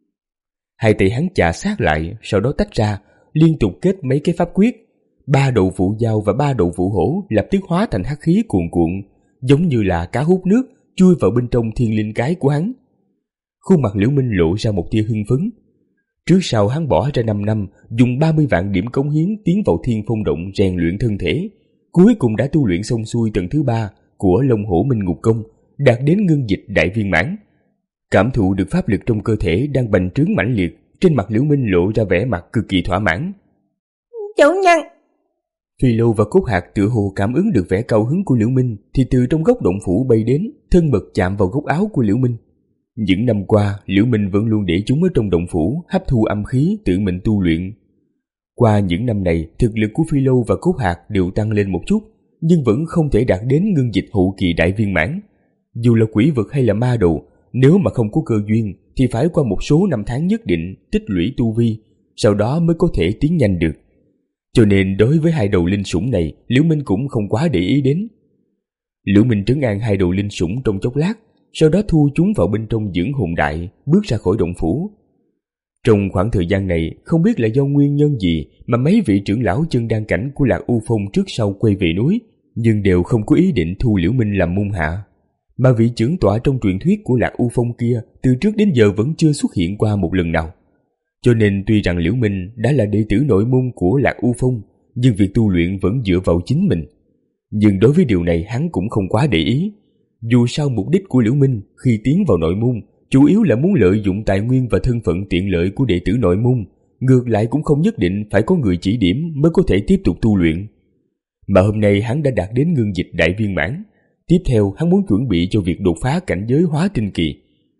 Hai tay hắn chà sát lại, sau đó tách ra, liên tục kết mấy cái pháp quyết. Ba đầu vũ dao và ba đầu vũ hổ lập tức hóa thành hắc khí cuồn cuộn, giống như là cá hút nước chui vào bên trong thiên linh cái của hắn. Khuôn mặt Liễu Minh lộ ra một tia hưng phấn. Trước sau hắn bỏ ra năm năm, dùng ba mươi vạn điểm cống hiến tiến vào Thiên Phong Động rèn luyện thân thể, cuối cùng đã tu luyện xong xuôi tầng thứ ba của Long Hổ Minh Ngục Công, đạt đến ngưng dịch đại viên mãn. Cảm thụ được pháp lực trong cơ thể đang bành trướng mãnh liệt, trên mặt Liễu Minh lộ ra vẻ mặt cực kỳ thỏa mãn. Chủ nhân! Phi Lâu và Cốt Hạc tựa hồ cảm ứng được vẻ cao hứng của Liễu Minh thì từ trong góc động phủ bay đến, thân mật chạm vào góc áo của Liễu Minh. Những năm qua, Liễu Minh vẫn luôn để chúng ở trong động phủ, hấp thu âm khí, tự mình tu luyện. Qua những năm này, thực lực của Phi Lâu và Cốt Hạc đều tăng lên một chút, nhưng vẫn không thể đạt đến ngưng dịch hậu kỳ đại viên mãn. Dù là quỷ vật hay là ma đồ, nếu mà không có cơ duyên thì phải qua một số năm tháng nhất định tích lũy tu vi, sau đó mới có thể tiến nhanh được. Cho nên đối với hai đầu linh sủng này, Liễu Minh cũng không quá để ý đến. Liễu Minh trấn an hai đầu linh sủng trong chốc lát, sau đó thu chúng vào bên trong dưỡng hồn đại, bước ra khỏi động phủ. Trong khoảng thời gian này, không biết là do nguyên nhân gì mà mấy vị trưởng lão chân đan cảnh của Lạc U Phong trước sau quay về núi, nhưng đều không có ý định thu Liễu Minh làm môn hạ. Mà vị trưởng tọa trong truyền thuyết của Lạc U Phong kia từ trước đến giờ vẫn chưa xuất hiện qua một lần nào. Cho nên tuy rằng Liễu Minh đã là đệ tử nội môn của Lạc U Phong, nhưng việc tu luyện vẫn dựa vào chính mình. Nhưng đối với điều này hắn cũng không quá để ý. Dù sao mục đích của Liễu Minh khi tiến vào nội môn chủ yếu là muốn lợi dụng tài nguyên và thân phận tiện lợi của đệ tử nội môn, ngược lại cũng không nhất định phải có người chỉ điểm mới có thể tiếp tục tu luyện. Mà hôm nay hắn đã đạt đến ngưng dịch đại viên mãn, tiếp theo hắn muốn chuẩn bị cho việc đột phá cảnh giới hóa tinh kỳ.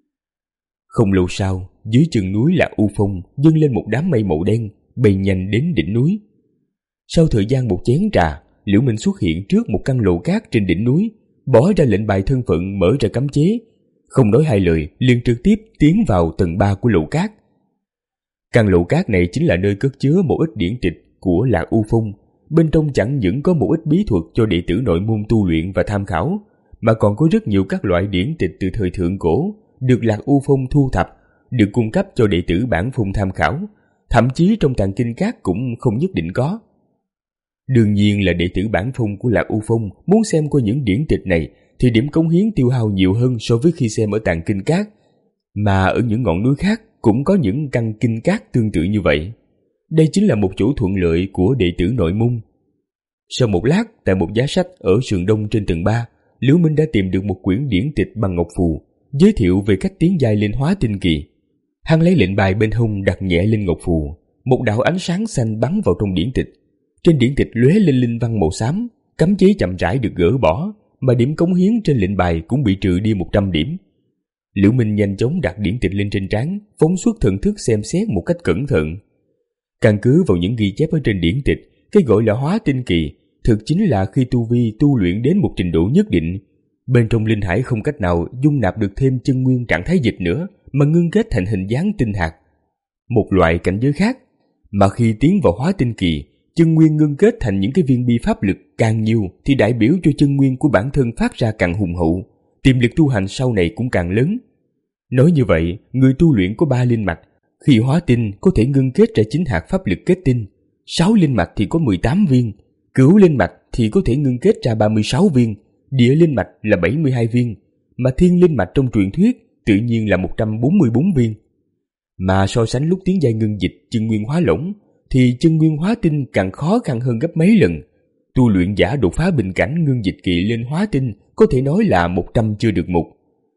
Không lâu sau, dưới chân núi Lạc U Phong dâng lên một đám mây màu đen, bay nhanh đến đỉnh núi. Sau thời gian một chén trà, Liễu Minh xuất hiện trước một căn lầu cát trên đỉnh núi, bỏ ra lệnh bài thân phận mở ra cấm chế, không nói hai lời liền trực tiếp tiến vào tầng ba của lầu cát. Căn lầu cát này chính là nơi cất chứa một ít điển tịch của Lạc U Phong, bên trong chẳng những có một ít bí thuật cho đệ tử nội môn tu luyện và tham khảo, mà còn có rất nhiều các loại điển tịch từ thời thượng cổ được Lạc U Phong thu thập, được cung cấp cho đệ tử bản phong tham khảo, thậm chí trong tàng kinh các cũng không nhất định có. Đương nhiên là đệ tử bản phong của Lạc U Phong muốn xem qua những điển tịch này thì điểm cống hiến tiêu hao nhiều hơn so với khi xem ở tàng kinh các, mà ở những ngọn núi khác cũng có những căn kinh các tương tự như vậy. đây chính là một chỗ thuận lợi của đệ tử nội môn. Sau một lát, tại một giá sách ở sườn đông trên tầng ba, Liễu Minh đã tìm được một quyển điển tịch bằng ngọc phù, giới thiệu về cách tiến giai lên hóa tinh kỳ. Hắn lấy lệnh bài bên hông đặt nhẹ lên ngọc phù, một đạo ánh sáng xanh bắn vào trong điển tịch. Trên điển tịch lóe lên linh văn màu xám, cấm chế chậm rãi được gỡ bỏ, mà điểm cống hiến trên lệnh bài cũng bị trừ đi một trăm điểm. Liễu Minh nhanh chóng đặt điển tịch lên trên trán, phóng xuất thần thức xem xét một cách cẩn thận. Căn cứ vào những ghi chép ở trên điển tịch, cái gọi là hóa tinh kỳ thực chính là khi tu vi tu luyện đến một trình độ nhất định, bên trong linh hải không cách nào dung nạp được thêm chân nguyên trạng thái dịch nữa, mà ngưng kết thành hình dáng tinh hạt, một loại cảnh giới khác. Mà khi tiến vào hóa tinh kỳ, chân nguyên ngưng kết thành những cái viên bi pháp lực càng nhiều thì đại biểu cho chân nguyên của bản thân phát ra càng hùng hậu, tiềm lực tu hành sau này cũng càng lớn. Nói như vậy, người tu luyện có ba linh mạch, khi hóa tinh có thể ngưng kết ra chín hạt pháp lực kết tinh, sáu linh mạch thì có mười tám viên, cửu linh mạch thì có thể ngưng kết ra ba mươi sáu viên, địa linh mạch là bảy mươi hai viên, mà thiên linh mạch trong truyền thuyết tự nhiên là một trăm bốn mươi bốn viên. Mà so sánh lúc tiến giai ngưng dịch chân nguyên hóa lỏng, thì chân nguyên hóa tinh càng khó khăn hơn gấp mấy lần. Tu luyện giả đột phá bình cảnh ngưng dịch kỳ lên hóa tinh có thể nói là một trăm chưa được một.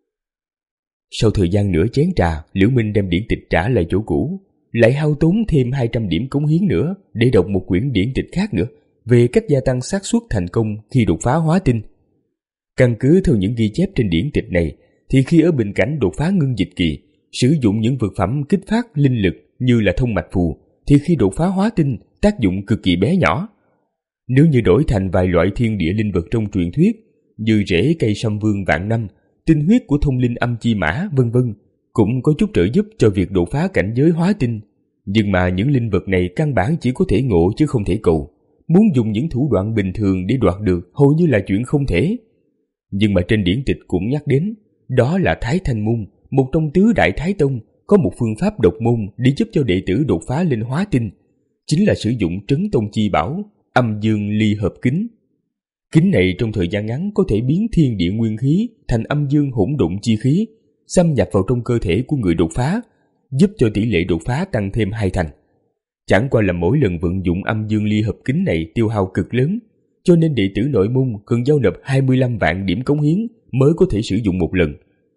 Sau thời gian nửa chén trà, Liễu Minh đem điển tịch trả lại chỗ cũ, lại hao tốn thêm hai trăm điểm cống hiến nữa để đọc một quyển điển tịch khác nữa về cách gia tăng xác suất thành công khi đột phá hóa tinh. Căn cứ theo những ghi chép trên điển tịch này, thì khi ở bình cảnh đột phá ngưng dịch kỳ, sử dụng những vật phẩm kích phát linh lực như là thông mạch phù, thì khi đột phá hóa tinh tác dụng cực kỳ bé nhỏ. Nếu như đổi thành vài loại thiên địa linh vật trong truyền thuyết như rễ cây sâm vương vạn năm, tinh huyết của thông linh âm chi mã vân vân, cũng có chút trợ giúp cho việc đột phá cảnh giới hóa tinh. Nhưng mà những linh vật này căn bản chỉ có thể ngộ chứ không thể cầu. Muốn dùng những thủ đoạn bình thường để đoạt được hầu như là chuyện không thể. Nhưng mà trên điển tịch cũng nhắc đến, đó là Thái Thanh Môn, một trong tứ đại Thái Tông, có một phương pháp độc môn để giúp cho đệ tử đột phá lên hóa tinh, chính là sử dụng trấn tông chi bảo, âm dương ly hợp kính. Kính này trong thời gian ngắn có thể biến thiên địa nguyên khí thành âm dương hỗn độn chi khí, xâm nhập vào trong cơ thể của người đột phá, giúp cho tỷ lệ đột phá tăng thêm hai thành. Chẳng qua là mỗi lần vận dụng âm dương ly hợp kính này tiêu hao cực lớn, cho nên đệ tử nội môn cần giao nộp hai mươi lăm vạn điểm cống hiến mới có thể sử dụng một lần.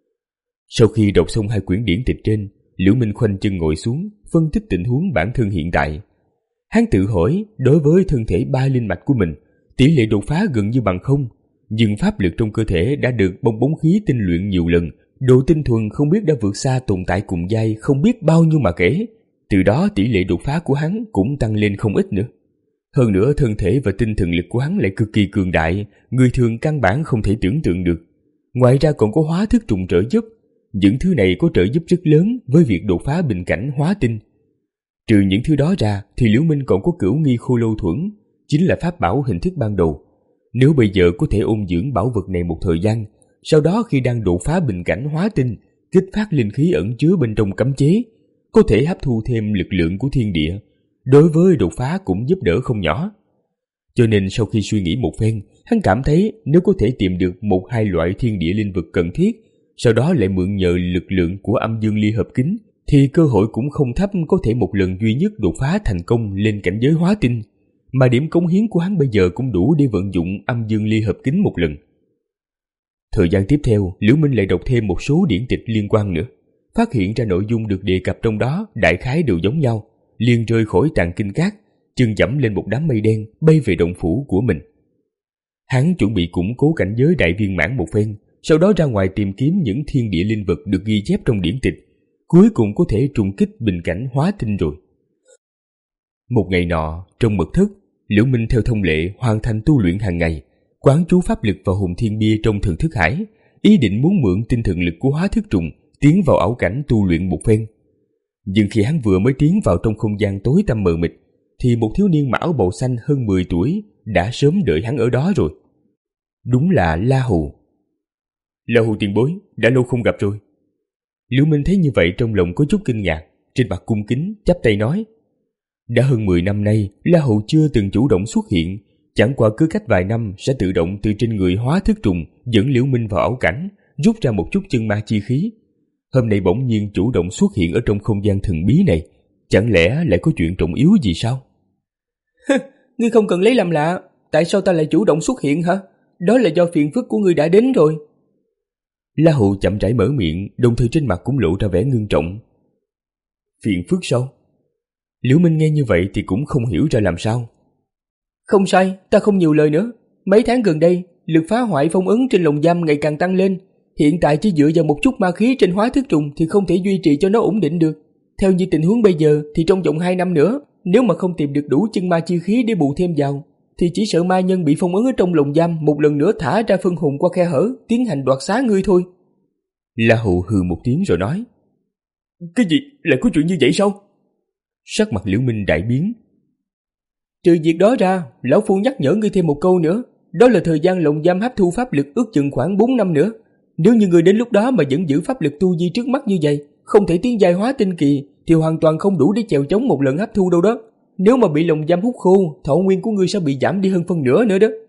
Sau khi đọc xong hai quyển điển tịch trên, Liễu Minh khoanh chân ngồi xuống, phân tích tình huống bản thân hiện tại. Hắn tự hỏi, đối với thân thể ba linh mạch của mình, tỷ lệ đột phá gần như bằng không, nhưng pháp lực trong cơ thể đã được bong bóng khí tinh luyện nhiều lần, độ tinh thuần không biết đã vượt xa tồn tại cùng giai không biết bao nhiêu mà kể. Từ đó tỷ lệ đột phá của hắn cũng tăng lên không ít nữa. Hơn nữa thân thể và tinh thần lực của hắn lại cực kỳ cường đại, người thường căn bản không thể tưởng tượng được. Ngoài ra còn có hóa thức trùng trợ giúp. Những thứ này có trợ giúp rất lớn với việc đột phá bình cảnh hóa tinh. Trừ những thứ đó ra thì Liễu Minh còn có cửu nghi khô lâu thuẫn, chính là pháp bảo hình thức ban đầu. Nếu bây giờ có thể ôn dưỡng bảo vật này một thời gian, sau đó khi đang đột phá bình cảnh hóa tinh, kích phát linh khí ẩn chứa bên trong cấm chế, có thể hấp thu thêm lực lượng của thiên địa, đối với đột phá cũng giúp đỡ không nhỏ. Cho nên sau khi suy nghĩ một phen, hắn cảm thấy nếu có thể tìm được một hai loại thiên địa linh vật cần thiết, sau đó lại mượn nhờ lực lượng của âm dương ly hợp kính, thì cơ hội cũng không thấp có thể một lần duy nhất đột phá thành công lên cảnh giới hóa tinh, mà điểm cống hiến của hắn bây giờ cũng đủ để vận dụng âm dương ly hợp kính một lần. Thời gian tiếp theo, Liễu Minh lại đọc thêm một số điển tịch liên quan nữa, phát hiện ra nội dung được đề cập trong đó đại khái đều giống nhau, liền rơi khỏi tàn kinh cát, chân dẫm lên một đám mây đen bay về động phủ của mình. Hắn chuẩn bị củng cố cảnh giới đại viên mãn một phen, sau đó ra ngoài tìm kiếm những thiên địa linh vật được ghi chép trong điển tịch, cuối cùng có thể trùng kích bình cảnh hóa tinh rồi. Một ngày nọ, trong mật thất, Liễu Minh theo thông lệ hoàn thành tu luyện hàng ngày, quán chú pháp lực vào hồn thiên bia trong thần thức hải, ý định muốn mượn tinh thần lực của hóa thức trùng tiến vào ảo cảnh tu luyện một phen. Nhưng khi hắn vừa mới tiến vào trong không gian tối tăm mờ mịt, thì một thiếu niên mặc áo bào xanh hơn mười tuổi đã sớm đợi hắn ở đó rồi. Đúng là La Hù. La Hù tiền bối, đã lâu không gặp rồi. Liễu Minh thấy như vậy trong lòng có chút kinh ngạc, trên mặt cung kính chắp tay nói: đã hơn mười năm nay, La Hù chưa từng chủ động xuất hiện, chẳng qua cứ cách vài năm sẽ tự động từ trên người hóa thức trùng dẫn Liễu Minh vào ảo cảnh, rút ra một chút chân ma chi khí. Hôm nay bỗng nhiên chủ động xuất hiện ở trong không gian thần bí này, Chẳng lẽ lại có chuyện trọng yếu gì sao? Ngươi không cần lấy làm lạ, tại sao ta lại chủ động xuất hiện hả? Đó là do phiền phức của ngươi đã đến rồi. La Hụ chậm rãi mở miệng, đồng thời trên mặt cũng lộ ra vẻ ngưng trọng. Phiền phức sao? Liễu Minh nghe như vậy thì cũng không hiểu ra làm sao. Không sai, ta không nhiều lời nữa. Mấy tháng gần đây, lực phá hoại phong ấn trên lồng giam ngày càng tăng lên. Hiện tại chỉ dựa vào một chút ma khí trên hóa thức trùng thì không thể duy trì cho nó ổn định được. Theo như tình huống bây giờ thì trong vòng hai năm nữa, nếu mà không tìm được đủ chân ma chi khí để bù thêm vào, thì chỉ sợ ma nhân bị phong ấn ở trong lồng giam một lần nữa thả ra phân hồn qua khe hở, tiến hành đoạt xá ngươi thôi. La Hụ hừ một tiếng rồi nói. Cái gì? Lại có chuyện như vậy sao? Sắc mặt Liễu Minh đại biến. Trừ việc đó ra, lão phu nhắc nhở ngươi thêm một câu nữa. Đó là thời gian lồng giam hấp thu pháp lực ước chừng khoảng bốn năm nữa. Nếu như ngươi đến lúc đó mà vẫn giữ pháp lực tu vi trước mắt như vậy, không thể tiến giai hóa tinh kỳ, thì hoàn toàn không đủ để chèo chống một lần hấp thu đâu đó. Nếu mà bị lồng giam hút khô, thọ nguyên của ngươi sẽ bị giảm đi hơn phân nửa nữa đó.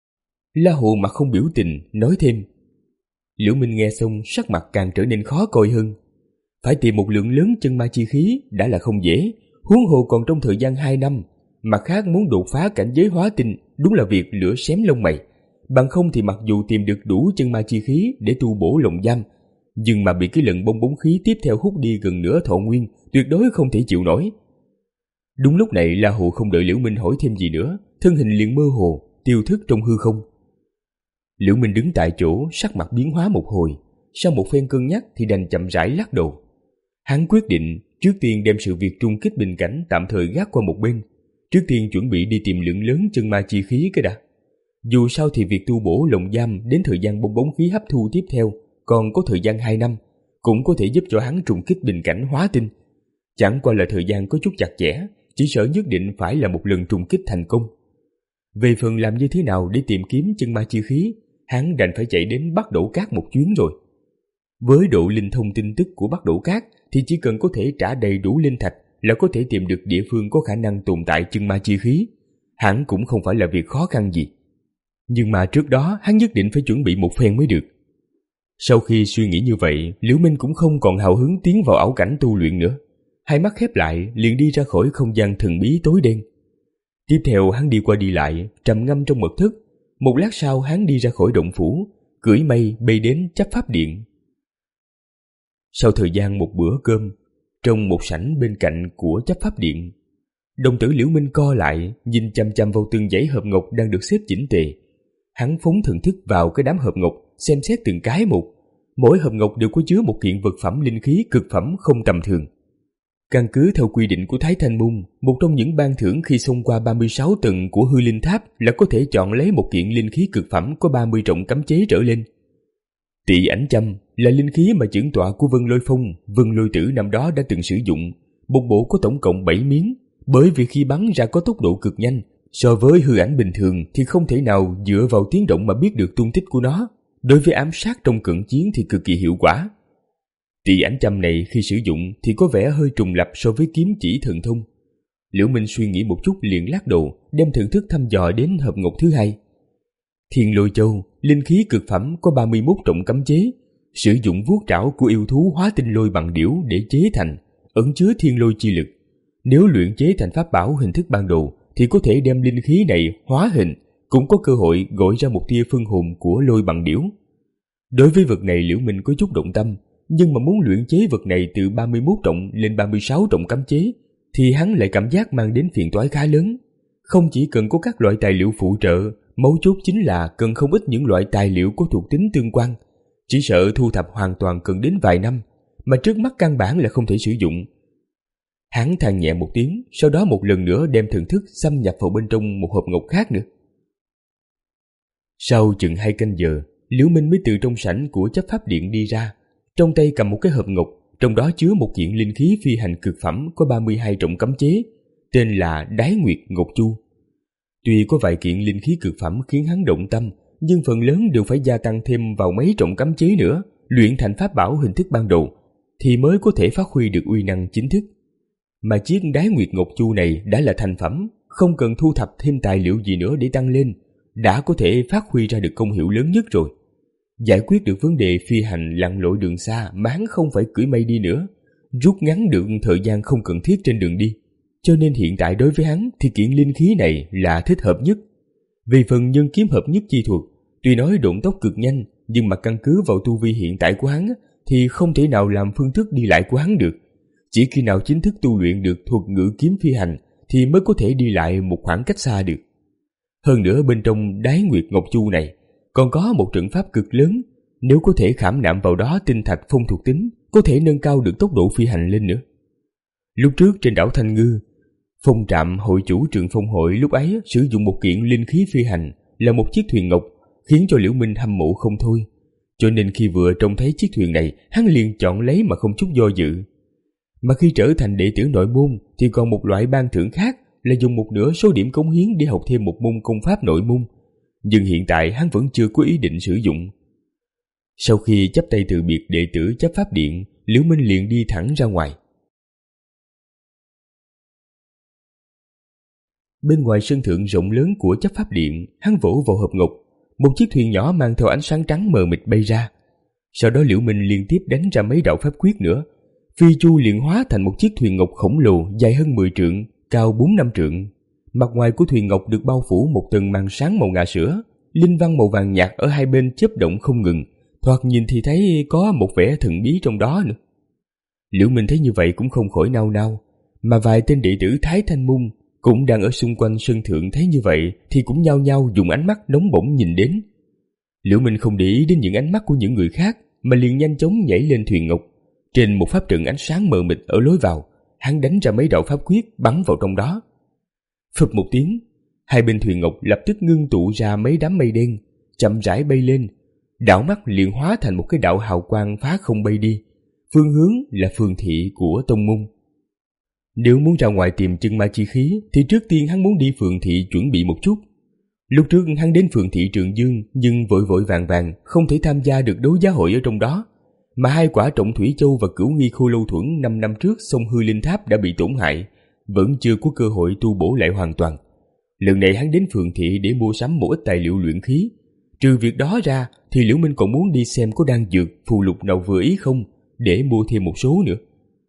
La Hụ mặt không biểu tình, nói thêm. Liễu Minh nghe xong sắc mặt càng trở nên khó coi hơn. Phải tìm một lượng lớn chân ma chi khí đã là không dễ, huống hồ còn trong thời gian hai năm. Mặt khác muốn đột phá cảnh giới hóa tinh đúng là việc lửa xém lông mày. Bằng không thì mặc dù tìm được đủ chân ma chi khí để tu bổ lồng giam, nhưng mà bị cái lần bong bóng khí tiếp theo hút đi gần nửa thọ nguyên, tuyệt đối không thể chịu nổi. Đúng lúc này La Hụ không đợi Liễu Minh hỏi thêm gì nữa, thân hình liền mơ hồ, tiêu thức trong hư không. Liễu Minh đứng tại chỗ, sắc mặt biến hóa một hồi, sau một phen cân nhắc thì đành chậm rãi lắc đầu. Hắn quyết định trước tiên đem sự việc trung kích bình cảnh tạm thời gác qua một bên, trước tiên chuẩn bị đi tìm lượng lớn chân ma chi khí cái đã. Dù sao thì việc tu bổ lồng giam đến thời gian bong bóng khí hấp thu tiếp theo còn có thời gian hai năm, cũng có thể giúp cho hắn trùng kích bình cảnh hóa tinh. Chẳng qua là thời gian có chút chặt chẽ, chỉ sợ nhất định phải là một lần trùng kích thành công. Về phần làm như thế nào để tìm kiếm chân ma chi khí, hắn đành phải chạy đến Bắc Đổ Cát một chuyến rồi. Với độ linh thông tin tức của Bắc Đổ Cát thì chỉ cần có thể trả đầy đủ linh thạch là có thể tìm được địa phương có khả năng tồn tại chân ma chi khí. Hẳn cũng không phải là việc khó khăn gì. Nhưng mà trước đó hắn nhất định phải chuẩn bị một phen mới được. Sau khi suy nghĩ như vậy, Liễu Minh cũng không còn hào hứng tiến vào ảo cảnh tu luyện nữa. Hai mắt khép lại liền đi ra khỏi không gian thần bí tối đen. Tiếp theo hắn đi qua đi lại, trầm ngâm trong mật thất. Một lát sau hắn đi ra khỏi động phủ, cưỡi mây bay đến chấp pháp điện. Sau thời gian một bữa cơm, trong một sảnh bên cạnh của chấp pháp điện, đồng tử Liễu Minh co lại, nhìn chăm chăm vào từng dãy hộp ngọc đang được xếp chỉnh tề. Hắn phóng thần thức vào cái đám hộp ngọc, xem xét từng cái một. Mỗi hộp ngọc đều có chứa một kiện vật phẩm linh khí cực phẩm không tầm thường. Căn cứ theo quy định của Thái Thanh Môn, một trong những ban thưởng khi xông qua ba mươi sáu tầng của hư linh tháp là có thể chọn lấy một kiện linh khí cực phẩm có ba mươi trọng cấm chế trở lên. Tị ảnh châm là linh khí mà chưởng tọa của Vân Lôi Phong, Vân Lôi Tử năm đó đã từng sử dụng, một bộ có tổng cộng bảy miếng, bởi vì khi bắn ra có tốc độ cực nhanh, so với hư ảnh bình thường thì không thể nào dựa vào tiếng động mà biết được tung tích của nó. Đối với ám sát trong cận chiến thì cực kỳ hiệu quả. Tị ảnh châm này khi sử dụng thì có vẻ hơi trùng lặp so với kiếm chỉ thần thông. Liễu Minh suy nghĩ một chút liền lắc đầu, đem thần thức thăm dò đến hộp ngọc thứ hai. Thiên Lôi Châu, linh khí cực phẩm có ba mươi mốt trọng cấm chế, sử dụng vuốt trảo của yêu thú hóa tinh lôi bằng điểu để chế thành, ẩn chứa thiên lôi chi lực. Nếu luyện chế thành pháp bảo hình thức ban đầu thì có thể đem linh khí này hóa hình, cũng có cơ hội gọi ra một tia phân hồn của lôi bằng điểu. Đối với vật này Liễu Minh có chút động tâm, nhưng mà muốn luyện chế vật này từ ba mươi mốt trọng lên ba mươi sáu trọng cấm chế thì hắn lại cảm giác mang đến phiền toái khá lớn. Không chỉ cần có các loại tài liệu phụ trợ, mấu chốt chính là cần không ít những loại tài liệu có thuộc tính tương quan. Chỉ sợ thu thập hoàn toàn cần đến vài năm, mà trước mắt căn bản là không thể sử dụng. Hắn than nhẹ một tiếng, sau đó một lần nữa đem thần thức xâm nhập vào bên trong một hộp ngọc khác nữa. Sau chừng hai canh giờ, Liễu Minh mới từ trong sảnh của chấp pháp điện đi ra, trong tay cầm một cái hộp ngọc, trong đó chứa một kiện linh khí phi hành cực phẩm có ba mươi hai trọng cấm chế, tên là Đái Nguyệt Ngọc Chu. Tuy có vài kiện linh khí cực phẩm khiến hắn động tâm, nhưng phần lớn đều phải gia tăng thêm vào mấy trọng cấm chế nữa, luyện thành pháp bảo hình thức ban đầu, thì mới có thể phát huy được uy năng chính thức. Mà chiếc Đái Nguyệt Ngọc Chu này đã là thành phẩm, không cần thu thập thêm tài liệu gì nữa để tăng lên, đã có thể phát huy ra được công hiệu lớn nhất rồi. Giải quyết được vấn đề phi hành lặn lội đường xa mà hắn không phải cưỡi mây đi nữa, rút ngắn được thời gian không cần thiết trên đường đi. Cho nên hiện tại đối với hắn thì kiện linh khí này là thích hợp nhất. Về phần nhân kiếm hợp nhất chi thuật, tuy nói độn tốc cực nhanh, nhưng mà căn cứ vào tu vi hiện tại của hắn thì không thể nào làm phương thức đi lại của hắn được. Chỉ khi nào chính thức tu luyện được thuật ngự kiếm phi hành thì mới có thể đi lại một khoảng cách xa được. Hơn nữa bên trong Đái Nguyệt Ngọc Chu này còn có một trận pháp cực lớn, nếu có thể khảm nạm vào đó tinh thạch phong thuộc tính, có thể nâng cao được tốc độ phi hành lên nữa. Lúc trước trên đảo Thanh Ngư, Phong Trạm hội chủ Trường Phong hội lúc ấy sử dụng một kiện linh khí phi hành là một chiếc thuyền ngọc, khiến cho Liễu Minh hâm mộ không thôi. Cho nên khi vừa trông thấy chiếc thuyền này, hắn liền chọn lấy mà không chút do dự. Mà khi trở thành đệ tử nội môn thì còn một loại ban thưởng khác là dùng một nửa số điểm cống hiến để học thêm một môn công pháp nội môn. Nhưng hiện tại hắn vẫn chưa có ý định sử dụng. Sau khi chắp tay từ biệt đệ tử chấp pháp điện, Liễu Minh liền đi thẳng ra ngoài. Bên ngoài sân thượng rộng lớn của chấp pháp điện, hắn vỗ vào hộp ngọc, một chiếc thuyền nhỏ mang theo ánh sáng trắng mờ mịt bay ra. Sau đó Liễu Minh liên tiếp đánh ra mấy đạo pháp quyết nữa, phi chu liền hóa thành một chiếc thuyền ngọc khổng lồ dài hơn mười trượng, cao bốn năm trượng. Mặt ngoài của thuyền ngọc được bao phủ một tầng màn sáng màu ngà sữa, linh văn màu vàng nhạt ở hai bên chớp động không ngừng, thoạt nhìn thì thấy có một vẻ thần bí trong đó nữa. Liễu Minh thấy như vậy cũng không khỏi nao nao, mà vài tên đệ tử Thái Thanh Môn cũng đang ở xung quanh sân thượng thấy như vậy thì cũng nhao nhao dùng ánh mắt nóng bỏng nhìn đến. Liễu Minh không để ý đến những ánh mắt của những người khác, mà liền nhanh chóng nhảy lên thuyền ngọc. Trên một pháp trận ánh sáng mờ mịt ở lối vào, hắn đánh ra mấy đạo pháp quyết bắn vào trong đó. Phập một tiếng, hai bên thuyền ngọc lập tức ngưng tụ ra mấy đám mây đen, chậm rãi bay lên, đảo mắt liền hóa thành một cái đạo hào quang phá không bay đi. Phương hướng là phường thị của tông môn. Nếu muốn ra ngoài tìm chân ma chi khí thì trước tiên hắn muốn đi phường thị chuẩn bị một chút. Lúc trước hắn đến phường thị Trường Dương nhưng vội vội vàng vàng không thể tham gia được đấu giá hội ở trong đó, mà hai quả Trọng Thủy Châu và Cửu Nghi Khô Lâu Thuẫn năm năm trước sông Hư Linh Tháp đã bị tổn hại, vẫn chưa có cơ hội tu bổ lại hoàn toàn. Lần này hắn đến phường thị để mua sắm một ít tài liệu luyện khí. Trừ việc đó ra thì Liễu Minh còn muốn đi xem có đan dược, phù lục nào vừa ý không, để mua thêm một số nữa.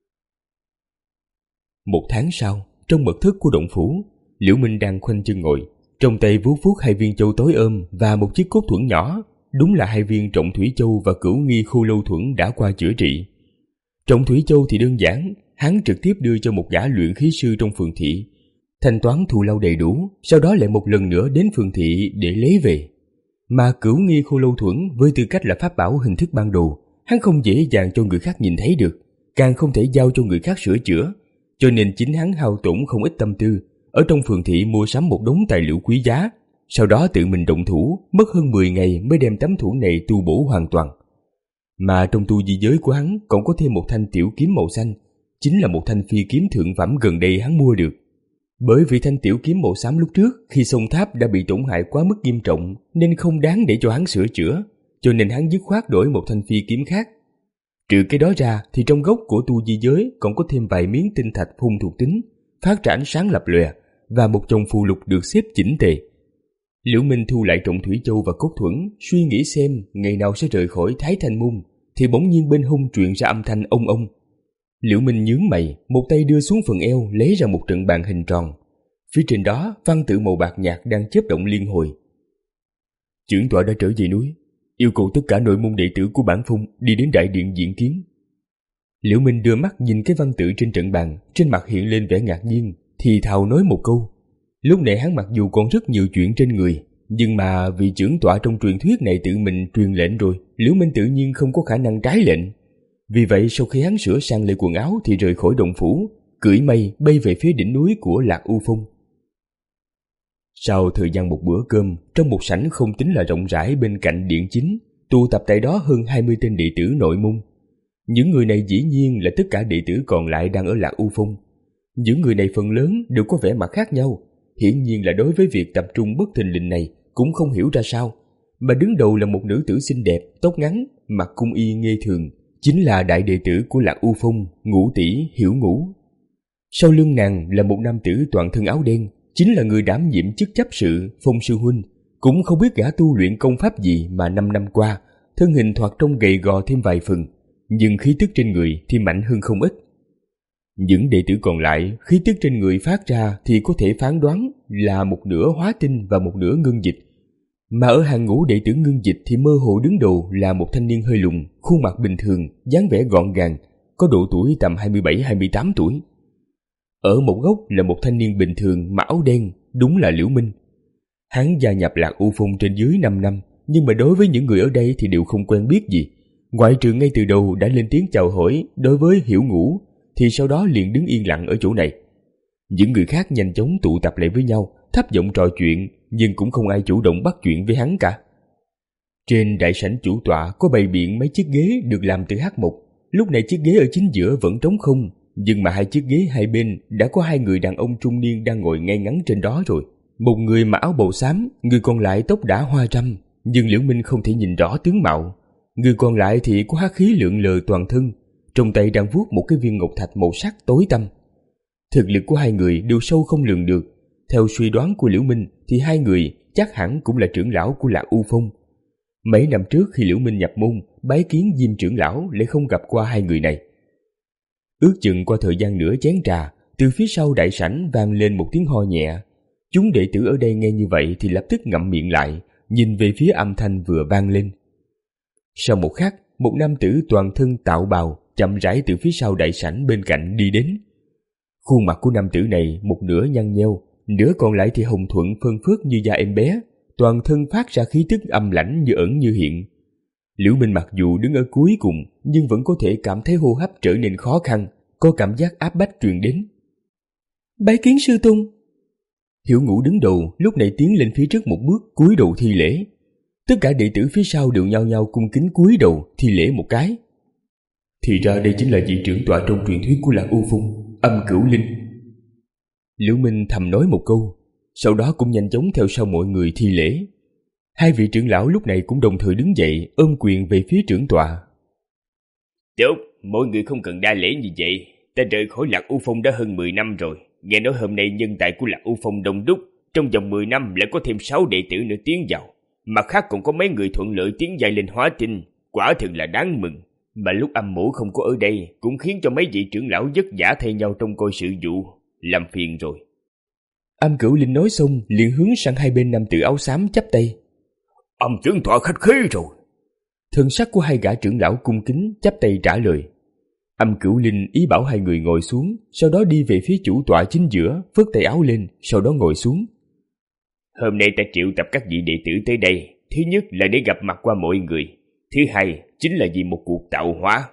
Một tháng sau, trong mật thất của động phủ, Liễu Minh đang khoanh chân ngồi, trong tay vuốt vuốt hai viên châu tối ôm và một chiếc cốt thuẫn nhỏ, đúng là hai viên Trọng Thủy Châu và Cửu Nghi Khô Lâu Thuẫn đã qua chữa trị. Trọng Thủy Châu thì đơn giản, hắn trực tiếp đưa cho một gã luyện khí sư trong phường thị, thanh toán thù lao đầy đủ, sau đó lại một lần nữa đến phường thị để lấy về. Mà Cửu Nghi Khô Lâu Thuẫn với tư cách là pháp bảo hình thức ban đầu, hắn không dễ dàng cho người khác nhìn thấy được, càng không thể giao cho người khác sửa chữa, cho nên chính hắn hao tổn không ít tâm tư, ở trong phường thị mua sắm một đống tài liệu quý giá, sau đó tự mình động thủ, mất hơn mười ngày mới đem tấm thuẫn này tu bổ hoàn toàn. Mà trong tu di giới của hắn còn có thêm một thanh tiểu kiếm màu xanh, chính là một thanh phi kiếm thượng phẩm gần đây hắn mua được. Bởi vì thanh tiểu kiếm màu xám lúc trước khi sông tháp đã bị tổn hại quá mức nghiêm trọng nên không đáng để cho hắn sửa chữa, cho nên hắn dứt khoát đổi một thanh phi kiếm khác. Trừ cái đó ra thì trong gốc của tu di giới còn có thêm vài miếng tinh thạch phun thuộc tính, phát ra ánh sáng lập lòe, và một chồng phù lục được xếp chỉnh tề. Liễu Minh thu lại Trọng Thủy Châu và cốt thuẫn, suy nghĩ xem ngày nào sẽ rời khỏi Thái Thanh Môn, thì bỗng nhiên bên hông truyền ra âm thanh ông ông. Liễu Minh nhướng mày, một tay đưa xuống phần eo lấy ra một trận bàn hình tròn. Phía trên đó văn tự màu bạc nhạt đang chớp động liên hồi. Trưởng tọa đã trở về núi, yêu cầu tất cả nội môn đệ tử của bản phong đi đến đại điện diện kiến. Liễu Minh đưa mắt nhìn cái văn tự trên trận bàn, trên mặt hiện lên vẻ ngạc nhiên, thì thào nói một câu. Lúc này hắn mặc dù còn rất nhiều chuyện trên người, nhưng mà vì trưởng tọa trong truyền thuyết này tự mình truyền lệnh rồi, Liễu Minh tự nhiên không có khả năng trái lệnh. Vì vậy sau khi hắn sửa sang lại quần áo thì rời khỏi động phủ, cưỡi mây bay về phía đỉnh núi của Lạc U Phong. Sau thời gian một bữa cơm, trong một sảnh không tính là rộng rãi bên cạnh điện chính, tụ tập tại đó hơn hai mươi tên đệ tử nội môn. Những người này dĩ nhiên là tất cả đệ tử còn lại đang ở Lạc U Phong. Những người này phần lớn đều có vẻ mặt khác nhau, hiển nhiên là đối với việc tập trung bất thình lình này cũng không hiểu ra sao. Mà đứng đầu là một nữ tử xinh đẹp, tóc ngắn, mặc cung y nghê thường, chính là đại đệ tử của Lạc U Phong, Ngũ tỷ Hiểu Ngũ. Sau lưng nàng là một nam tử toàn thân áo đen, chính là người đảm nhiệm chức chấp sự Phong sư huynh. Cũng không biết gã tu luyện công pháp gì mà năm năm qua thân hình thoạt trông gầy gò thêm vài phần, nhưng khí tức trên người thì mạnh hơn không ít, Những đệ tử còn lại, khí tức trên người phát ra thì có thể phán đoán là một nửa hóa tinh và một nửa ngưng dịch. Mà ở hàng ngũ đệ tử ngưng dịch thì mơ hồ đứng đầu là một thanh niên hơi lùn, khuôn mặt bình thường, dáng vẻ gọn gàng, có độ tuổi tầm hai mươi bảy hai mươi tám tuổi. Ở một góc là một thanh niên bình thường mặc áo đen, đúng là Liễu Minh. Hắn gia nhập Lạc U Phong trên dưới năm năm, nhưng mà đối với những người ở đây thì đều không quen biết gì. Ngoại trừ ngay từ đầu đã lên tiếng chào hỏi đối với Hiểu Ngũ, thì sau đó liền đứng yên lặng ở chỗ này. Những người khác nhanh chóng tụ tập lại với nhau, thấp giọng trò chuyện, nhưng cũng không ai chủ động bắt chuyện với hắn cả. Trên đại sảnh chủ tọa có bày biện mấy chiếc ghế được làm từ hắc mộc. Lúc này chiếc ghế ở chính giữa vẫn trống không, nhưng mà hai chiếc ghế hai bên đã có hai người đàn ông trung niên đang ngồi ngay ngắn trên đó rồi. Một người mặc áo bầu xám, người còn lại tóc đã hoa râm, nhưng Liễu Minh không thể nhìn rõ tướng mạo. Người còn lại thì có hắc khí lượn lờ toàn thân, trong tay đang vuốt một cái viên ngọc thạch màu sắc tối tăm. Thực lực của hai người đều sâu không lường được. Theo suy đoán của Liễu Minh thì hai người chắc hẳn cũng là trưởng lão của Lạc U Phong. Mấy năm trước khi Liễu Minh nhập môn bái kiến Diêm trưởng lão lại không gặp qua hai người này. Ước chừng qua thời gian nửa chén trà, từ phía sau đại sảnh vang lên một tiếng ho nhẹ. Chúng đệ tử ở đây nghe như vậy thì lập tức ngậm miệng lại, nhìn về phía âm thanh vừa vang lên. Sau một khắc, một nam tử toàn thân tạo bào chậm rãi từ phía sau đại sảnh bên cạnh đi đến. Khuôn mặt của nam tử này một nửa nhăn nheo, nửa còn lại thì hồng thuận phân phớt như da em bé, toàn thân phát ra khí tức âm lãnh như ẩn như hiện. Liễu Minh mặc dù đứng ở cuối cùng nhưng vẫn có thể cảm thấy hô hấp trở nên khó khăn, có cảm giác áp bách truyền đến. Bái kiến sư tôn. Hiểu Ngũ đứng đầu lúc này tiến lên phía trước một bước cúi đầu thi lễ. Tất cả đệ tử phía sau đều nhao nhao cung kính cúi đầu thi lễ một cái. Thì ra đây chính là vị trưởng tọa trong truyền thuyết của Lạc U Phong, Âm Cửu Linh. Liễu Minh thầm nói một câu, sau đó cũng nhanh chóng theo sau mọi người thi lễ. Hai vị trưởng lão lúc này cũng đồng thời đứng dậy ôm quyền về phía trưởng tọa. Tốt, mọi người không cần đa lễ như vậy. Ta rời khỏi Lạc U Phong đã hơn mười năm rồi. Nghe nói hôm nay nhân tài của Lạc U Phong đông đúc, trong vòng mười năm lại có thêm sáu đệ tử nữa tiến vào. Mặt khác còn có mấy người thuận lợi tiến giai lên hóa tinh, quả thực là đáng mừng. Mà lúc âm mổ không có ở đây cũng khiến cho mấy vị trưởng lão vất vả thay nhau trông coi sự vụ, làm phiền rồi. Âm Cửu Linh nói xong liền hướng sang hai bên nam tử áo xám chắp tay. Âm trưởng tọa khách khí rồi. Thân sắc của hai gã trưởng lão cung kính chắp tay trả lời. Âm Cửu Linh ý bảo hai người ngồi xuống, sau đó đi về phía chủ tọa chính giữa, phất tay áo lên, sau đó ngồi xuống. Hôm nay ta triệu tập các vị đệ tử tới đây, thứ nhất là để gặp mặt qua mọi người, thứ hai chính là vì một cuộc tạo hóa.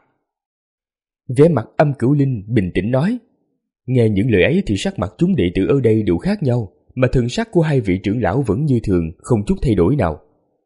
Vẻ mặt Âm Cửu Linh bình tĩnh nói. Nghe những lời ấy thì sắc mặt chúng đệ tử ở đây đều khác nhau, mà thần sắc của hai vị trưởng lão vẫn như thường, không chút thay đổi nào.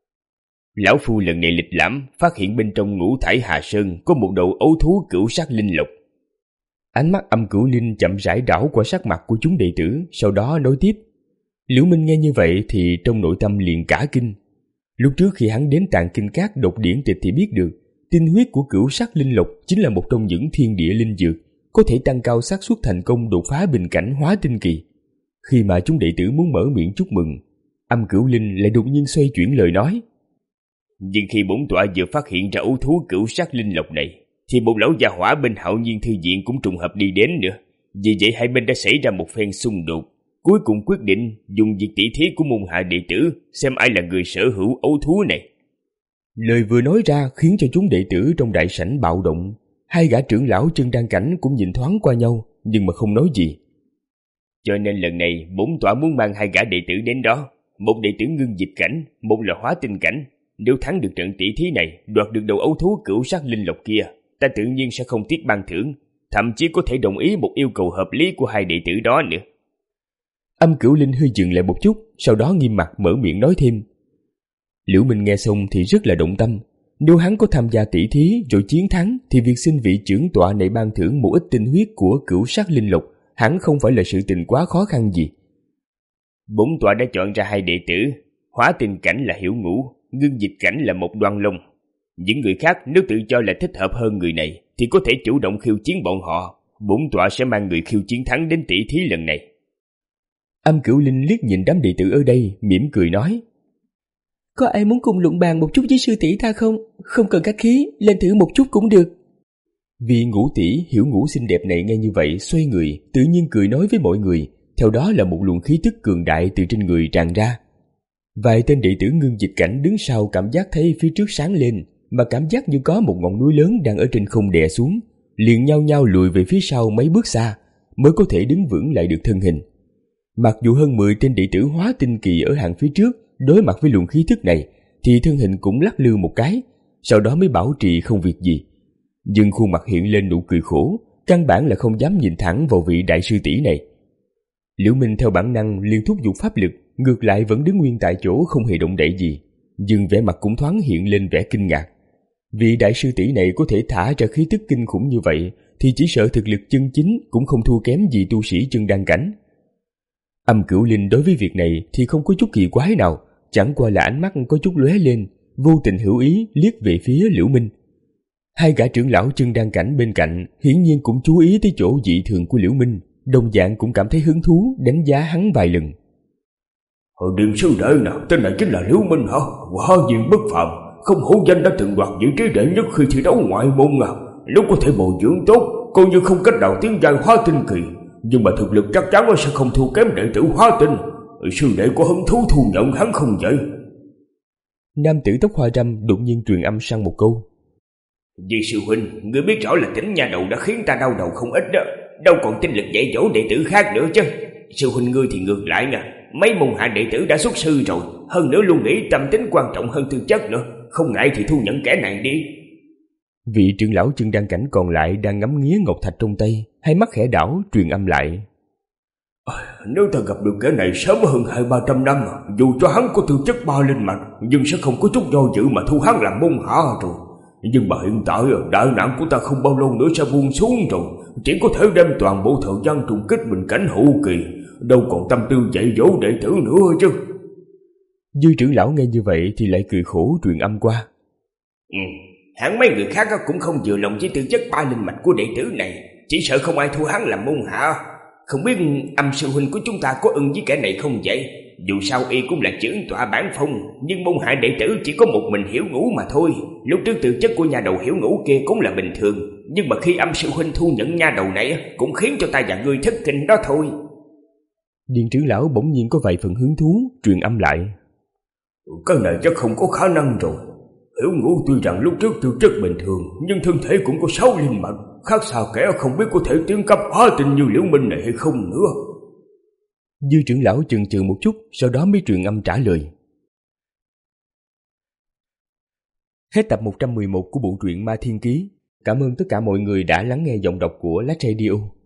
Lão phu lần này lịch lãm, phát hiện bên trong Ngũ Thải Hà Sơn có một đầu ấu thú cửu sắc linh lộc. Ánh mắt Âm Cửu Linh chậm rãi đảo qua sắc mặt của chúng đệ tử, sau đó nói tiếp. Liễu Minh nghe như vậy thì trong nội tâm liền cả kinh. Lúc trước khi hắn đến Tạng Kinh Các đọc điển tịch thì biết được, tinh huyết của cửu sắc linh lộc chính là một trong những thiên địa linh dược, có thể tăng cao xác suất thành công đột phá bình cảnh hóa tinh kỳ. Khi mà chúng đệ tử muốn mở miệng chúc mừng, Âm Cửu Linh lại đột nhiên xoay chuyển lời nói. Nhưng khi bổn tọa vừa phát hiện ra ấu thú cửu sắc linh lộc này, thì một lão gia hỏa bên Hạo Nhiên Thư Viện cũng trùng hợp đi đến nữa. Vì vậy hai bên đã xảy ra một phen xung đột, cuối cùng quyết định dùng việc tỉ thí của môn hạ đệ tử xem ai là người sở hữu ấu thú này. Lời vừa nói ra khiến cho chúng đệ tử trong đại sảnh bạo động. Hai gã trưởng lão chân đan cảnh cũng nhìn thoáng qua nhau, nhưng mà không nói gì. Cho nên lần này bổn tọa muốn mang hai gã đệ tử đến đó, một đệ tử ngưng dịch cảnh, một là hóa tinh cảnh. Nếu thắng được trận tỷ thí này, đoạt được đầu ấu thú cửu sắc linh lộc kia, ta tự nhiên sẽ không tiếc ban thưởng, thậm chí có thể đồng ý một yêu cầu hợp lý của hai đệ tử đó nữa. Âm Cửu Linh hơi dừng lại một chút, sau đó nghiêm mặt mở miệng nói thêm. Liễu Minh nghe xong thì rất là động tâm. Nếu hắn có tham gia tỷ thí rồi chiến thắng thì việc xin vị trưởng tọa này ban thưởng một ít tinh huyết của cửu sắc linh lộc hẳn không phải là sự tình quá khó khăn gì. Bổn tọa đã chọn ra hai đệ tử, hóa tinh cảnh là Hiểu Ngũ, ngưng dịch cảnh là một Đoan Long. Những người khác nếu tự cho là thích hợp hơn người này thì có thể chủ động khiêu chiến bọn họ. Bổn tọa sẽ mang người khiêu chiến thắng đến tỷ thí lần này. Âm Cửu Linh liếc nhìn đám đệ tử ở đây, mỉm cười nói. Có ai muốn cùng luận bàn một chút với sư tỷ ta không? Không cần khách khí, lên thử một chút cũng được. Vị ngũ tỷ hiểu ngũ xinh đẹp này nghe như vậy xoay người, tự nhiên cười nói với mọi người, theo đó là một luồng khí tức cường đại từ trên người tràn ra. Vài tên đệ tử Ngưng Dịch Cảnh đứng sau cảm giác thấy phía trước sáng lên, mà cảm giác như có một ngọn núi lớn đang ở trên không đè xuống, liền nhao nhao lùi về phía sau mấy bước xa, mới có thể đứng vững lại được thân hình. Mặc dù hơn mười tên đệ tử hóa tinh kỳ ở hàng phía trước đối mặt với luồng khí tức này, thì thân hình cũng lắc lư một cái, sau đó mới bảo trì không việc gì. Nhưng khuôn mặt hiện lên nụ cười khổ, căn bản là không dám nhìn thẳng vào vị đại sư tỷ này. Liễu Minh theo bản năng liền thúc giục pháp lực, ngược lại vẫn đứng nguyên tại chỗ không hề động đậy gì, nhưng vẻ mặt cũng thoáng hiện lên vẻ kinh ngạc. Vị đại sư tỷ này có thể thả ra khí tức kinh khủng như vậy, thì chỉ sợ thực lực chân chính cũng không thua kém gì tu sĩ chân đan cảnh. Âm Cửu Linh đối với việc này thì không có chút kỳ quái nào, chẳng qua là ánh mắt có chút lóe lên, vô tình hữu ý liếc về phía Liễu Minh. Hai gã trưởng lão chân đan cảnh bên cạnh hiển nhiên cũng chú ý tới chỗ dị thường của Liễu Minh, đồng dạng cũng cảm thấy hứng thú đánh giá hắn vài lần. Hồi Điền sư đệ nào, tên này chính là Liễu Minh hả? Quả nhiên bất phàm, không hổ danh đã từng đoạt vị trí đệ nhất khi thi đấu ngoại môn à. Nếu có thể bồi dưỡng tốt, coi như không cách nào tiến giai hóa tinh kỳ, nhưng mà thực lực chắc chắn sẽ không thua kém đệ tử hóa tinh. Sư đệ có hứng thú thu nhận hắn không vậy? Nam tử tóc hoa râm đột nhiên truyền âm sang một câu. Vì sư huynh, ngươi biết rõ là tính nhà đầu đã khiến ta đau đầu không ít đó, đâu còn tinh lực dạy dỗ đệ tử khác nữa chứ. Sư huynh ngươi thì ngược lại nè, mấy môn hạ đệ tử đã xuất sư rồi, hơn nữa luôn nghĩ tâm tính quan trọng hơn tư chất nữa, không ngại thì thu nhận kẻ này đi. Vị trưởng lão chân đan cảnh còn lại đang ngắm nghía ngọc thạch trong tay, hai mắt khẽ đảo truyền âm lại. À, nếu ta gặp được kẻ này sớm hơn hai ba trăm năm, dù cho hắn có tư chất ba linh mạch, nhưng sẽ không có chút do dự mà thu hắn làm môn hạ rồi. Nhưng mà hiện tại đại nạn của ta không bao lâu nữa sẽ buông xuống rồi, chỉ có thể đem toàn bộ thời gian trùng kích bình cảnh hậu kỳ, đâu còn tâm tư dạy dỗ đệ tử nữa chứ. Dư trưởng lão nghe như vậy thì lại cười khổ truyền âm qua. Ừ, hẳn mấy người khác cũng không vừa lòng với tư chất ba linh mạch của đệ tử này, chỉ sợ không ai thu hắn làm môn hạ. Không biết Âm sư huynh của chúng ta có ưng với kẻ này không vậy? Dù sao y cũng là trưởng tọa bản phong, nhưng môn hạ đệ tử chỉ có một mình Hiểu Ngũ mà thôi. Lúc trước tư chất của nhà đầu Hiểu Ngũ kia cũng là bình thường, nhưng mà khi Âm sư huynh thu nhận nha đầu này cũng khiến cho ta và ngươi thất kinh đó thôi. Điền trưởng lão bỗng nhiên có vài phần hứng thú, truyền âm lại. Cái này chắc không có khả năng rồi. Hiểu Ngũ tuy rằng lúc trước tư chất bình thường, nhưng thân thể cũng có sáu linh mạch, khác sao kẻ không biết có thể tiến cấp hóa tinh như Liễu Minh này hay không nữa. Dư trưởng lão chần chừ một chút, sau đó mới truyền âm trả lời. Hết tập một trăm mười một của bộ truyện Ma Thiên Ký. Cảm ơn tất cả mọi người đã lắng nghe giọng đọc của Lát Radio.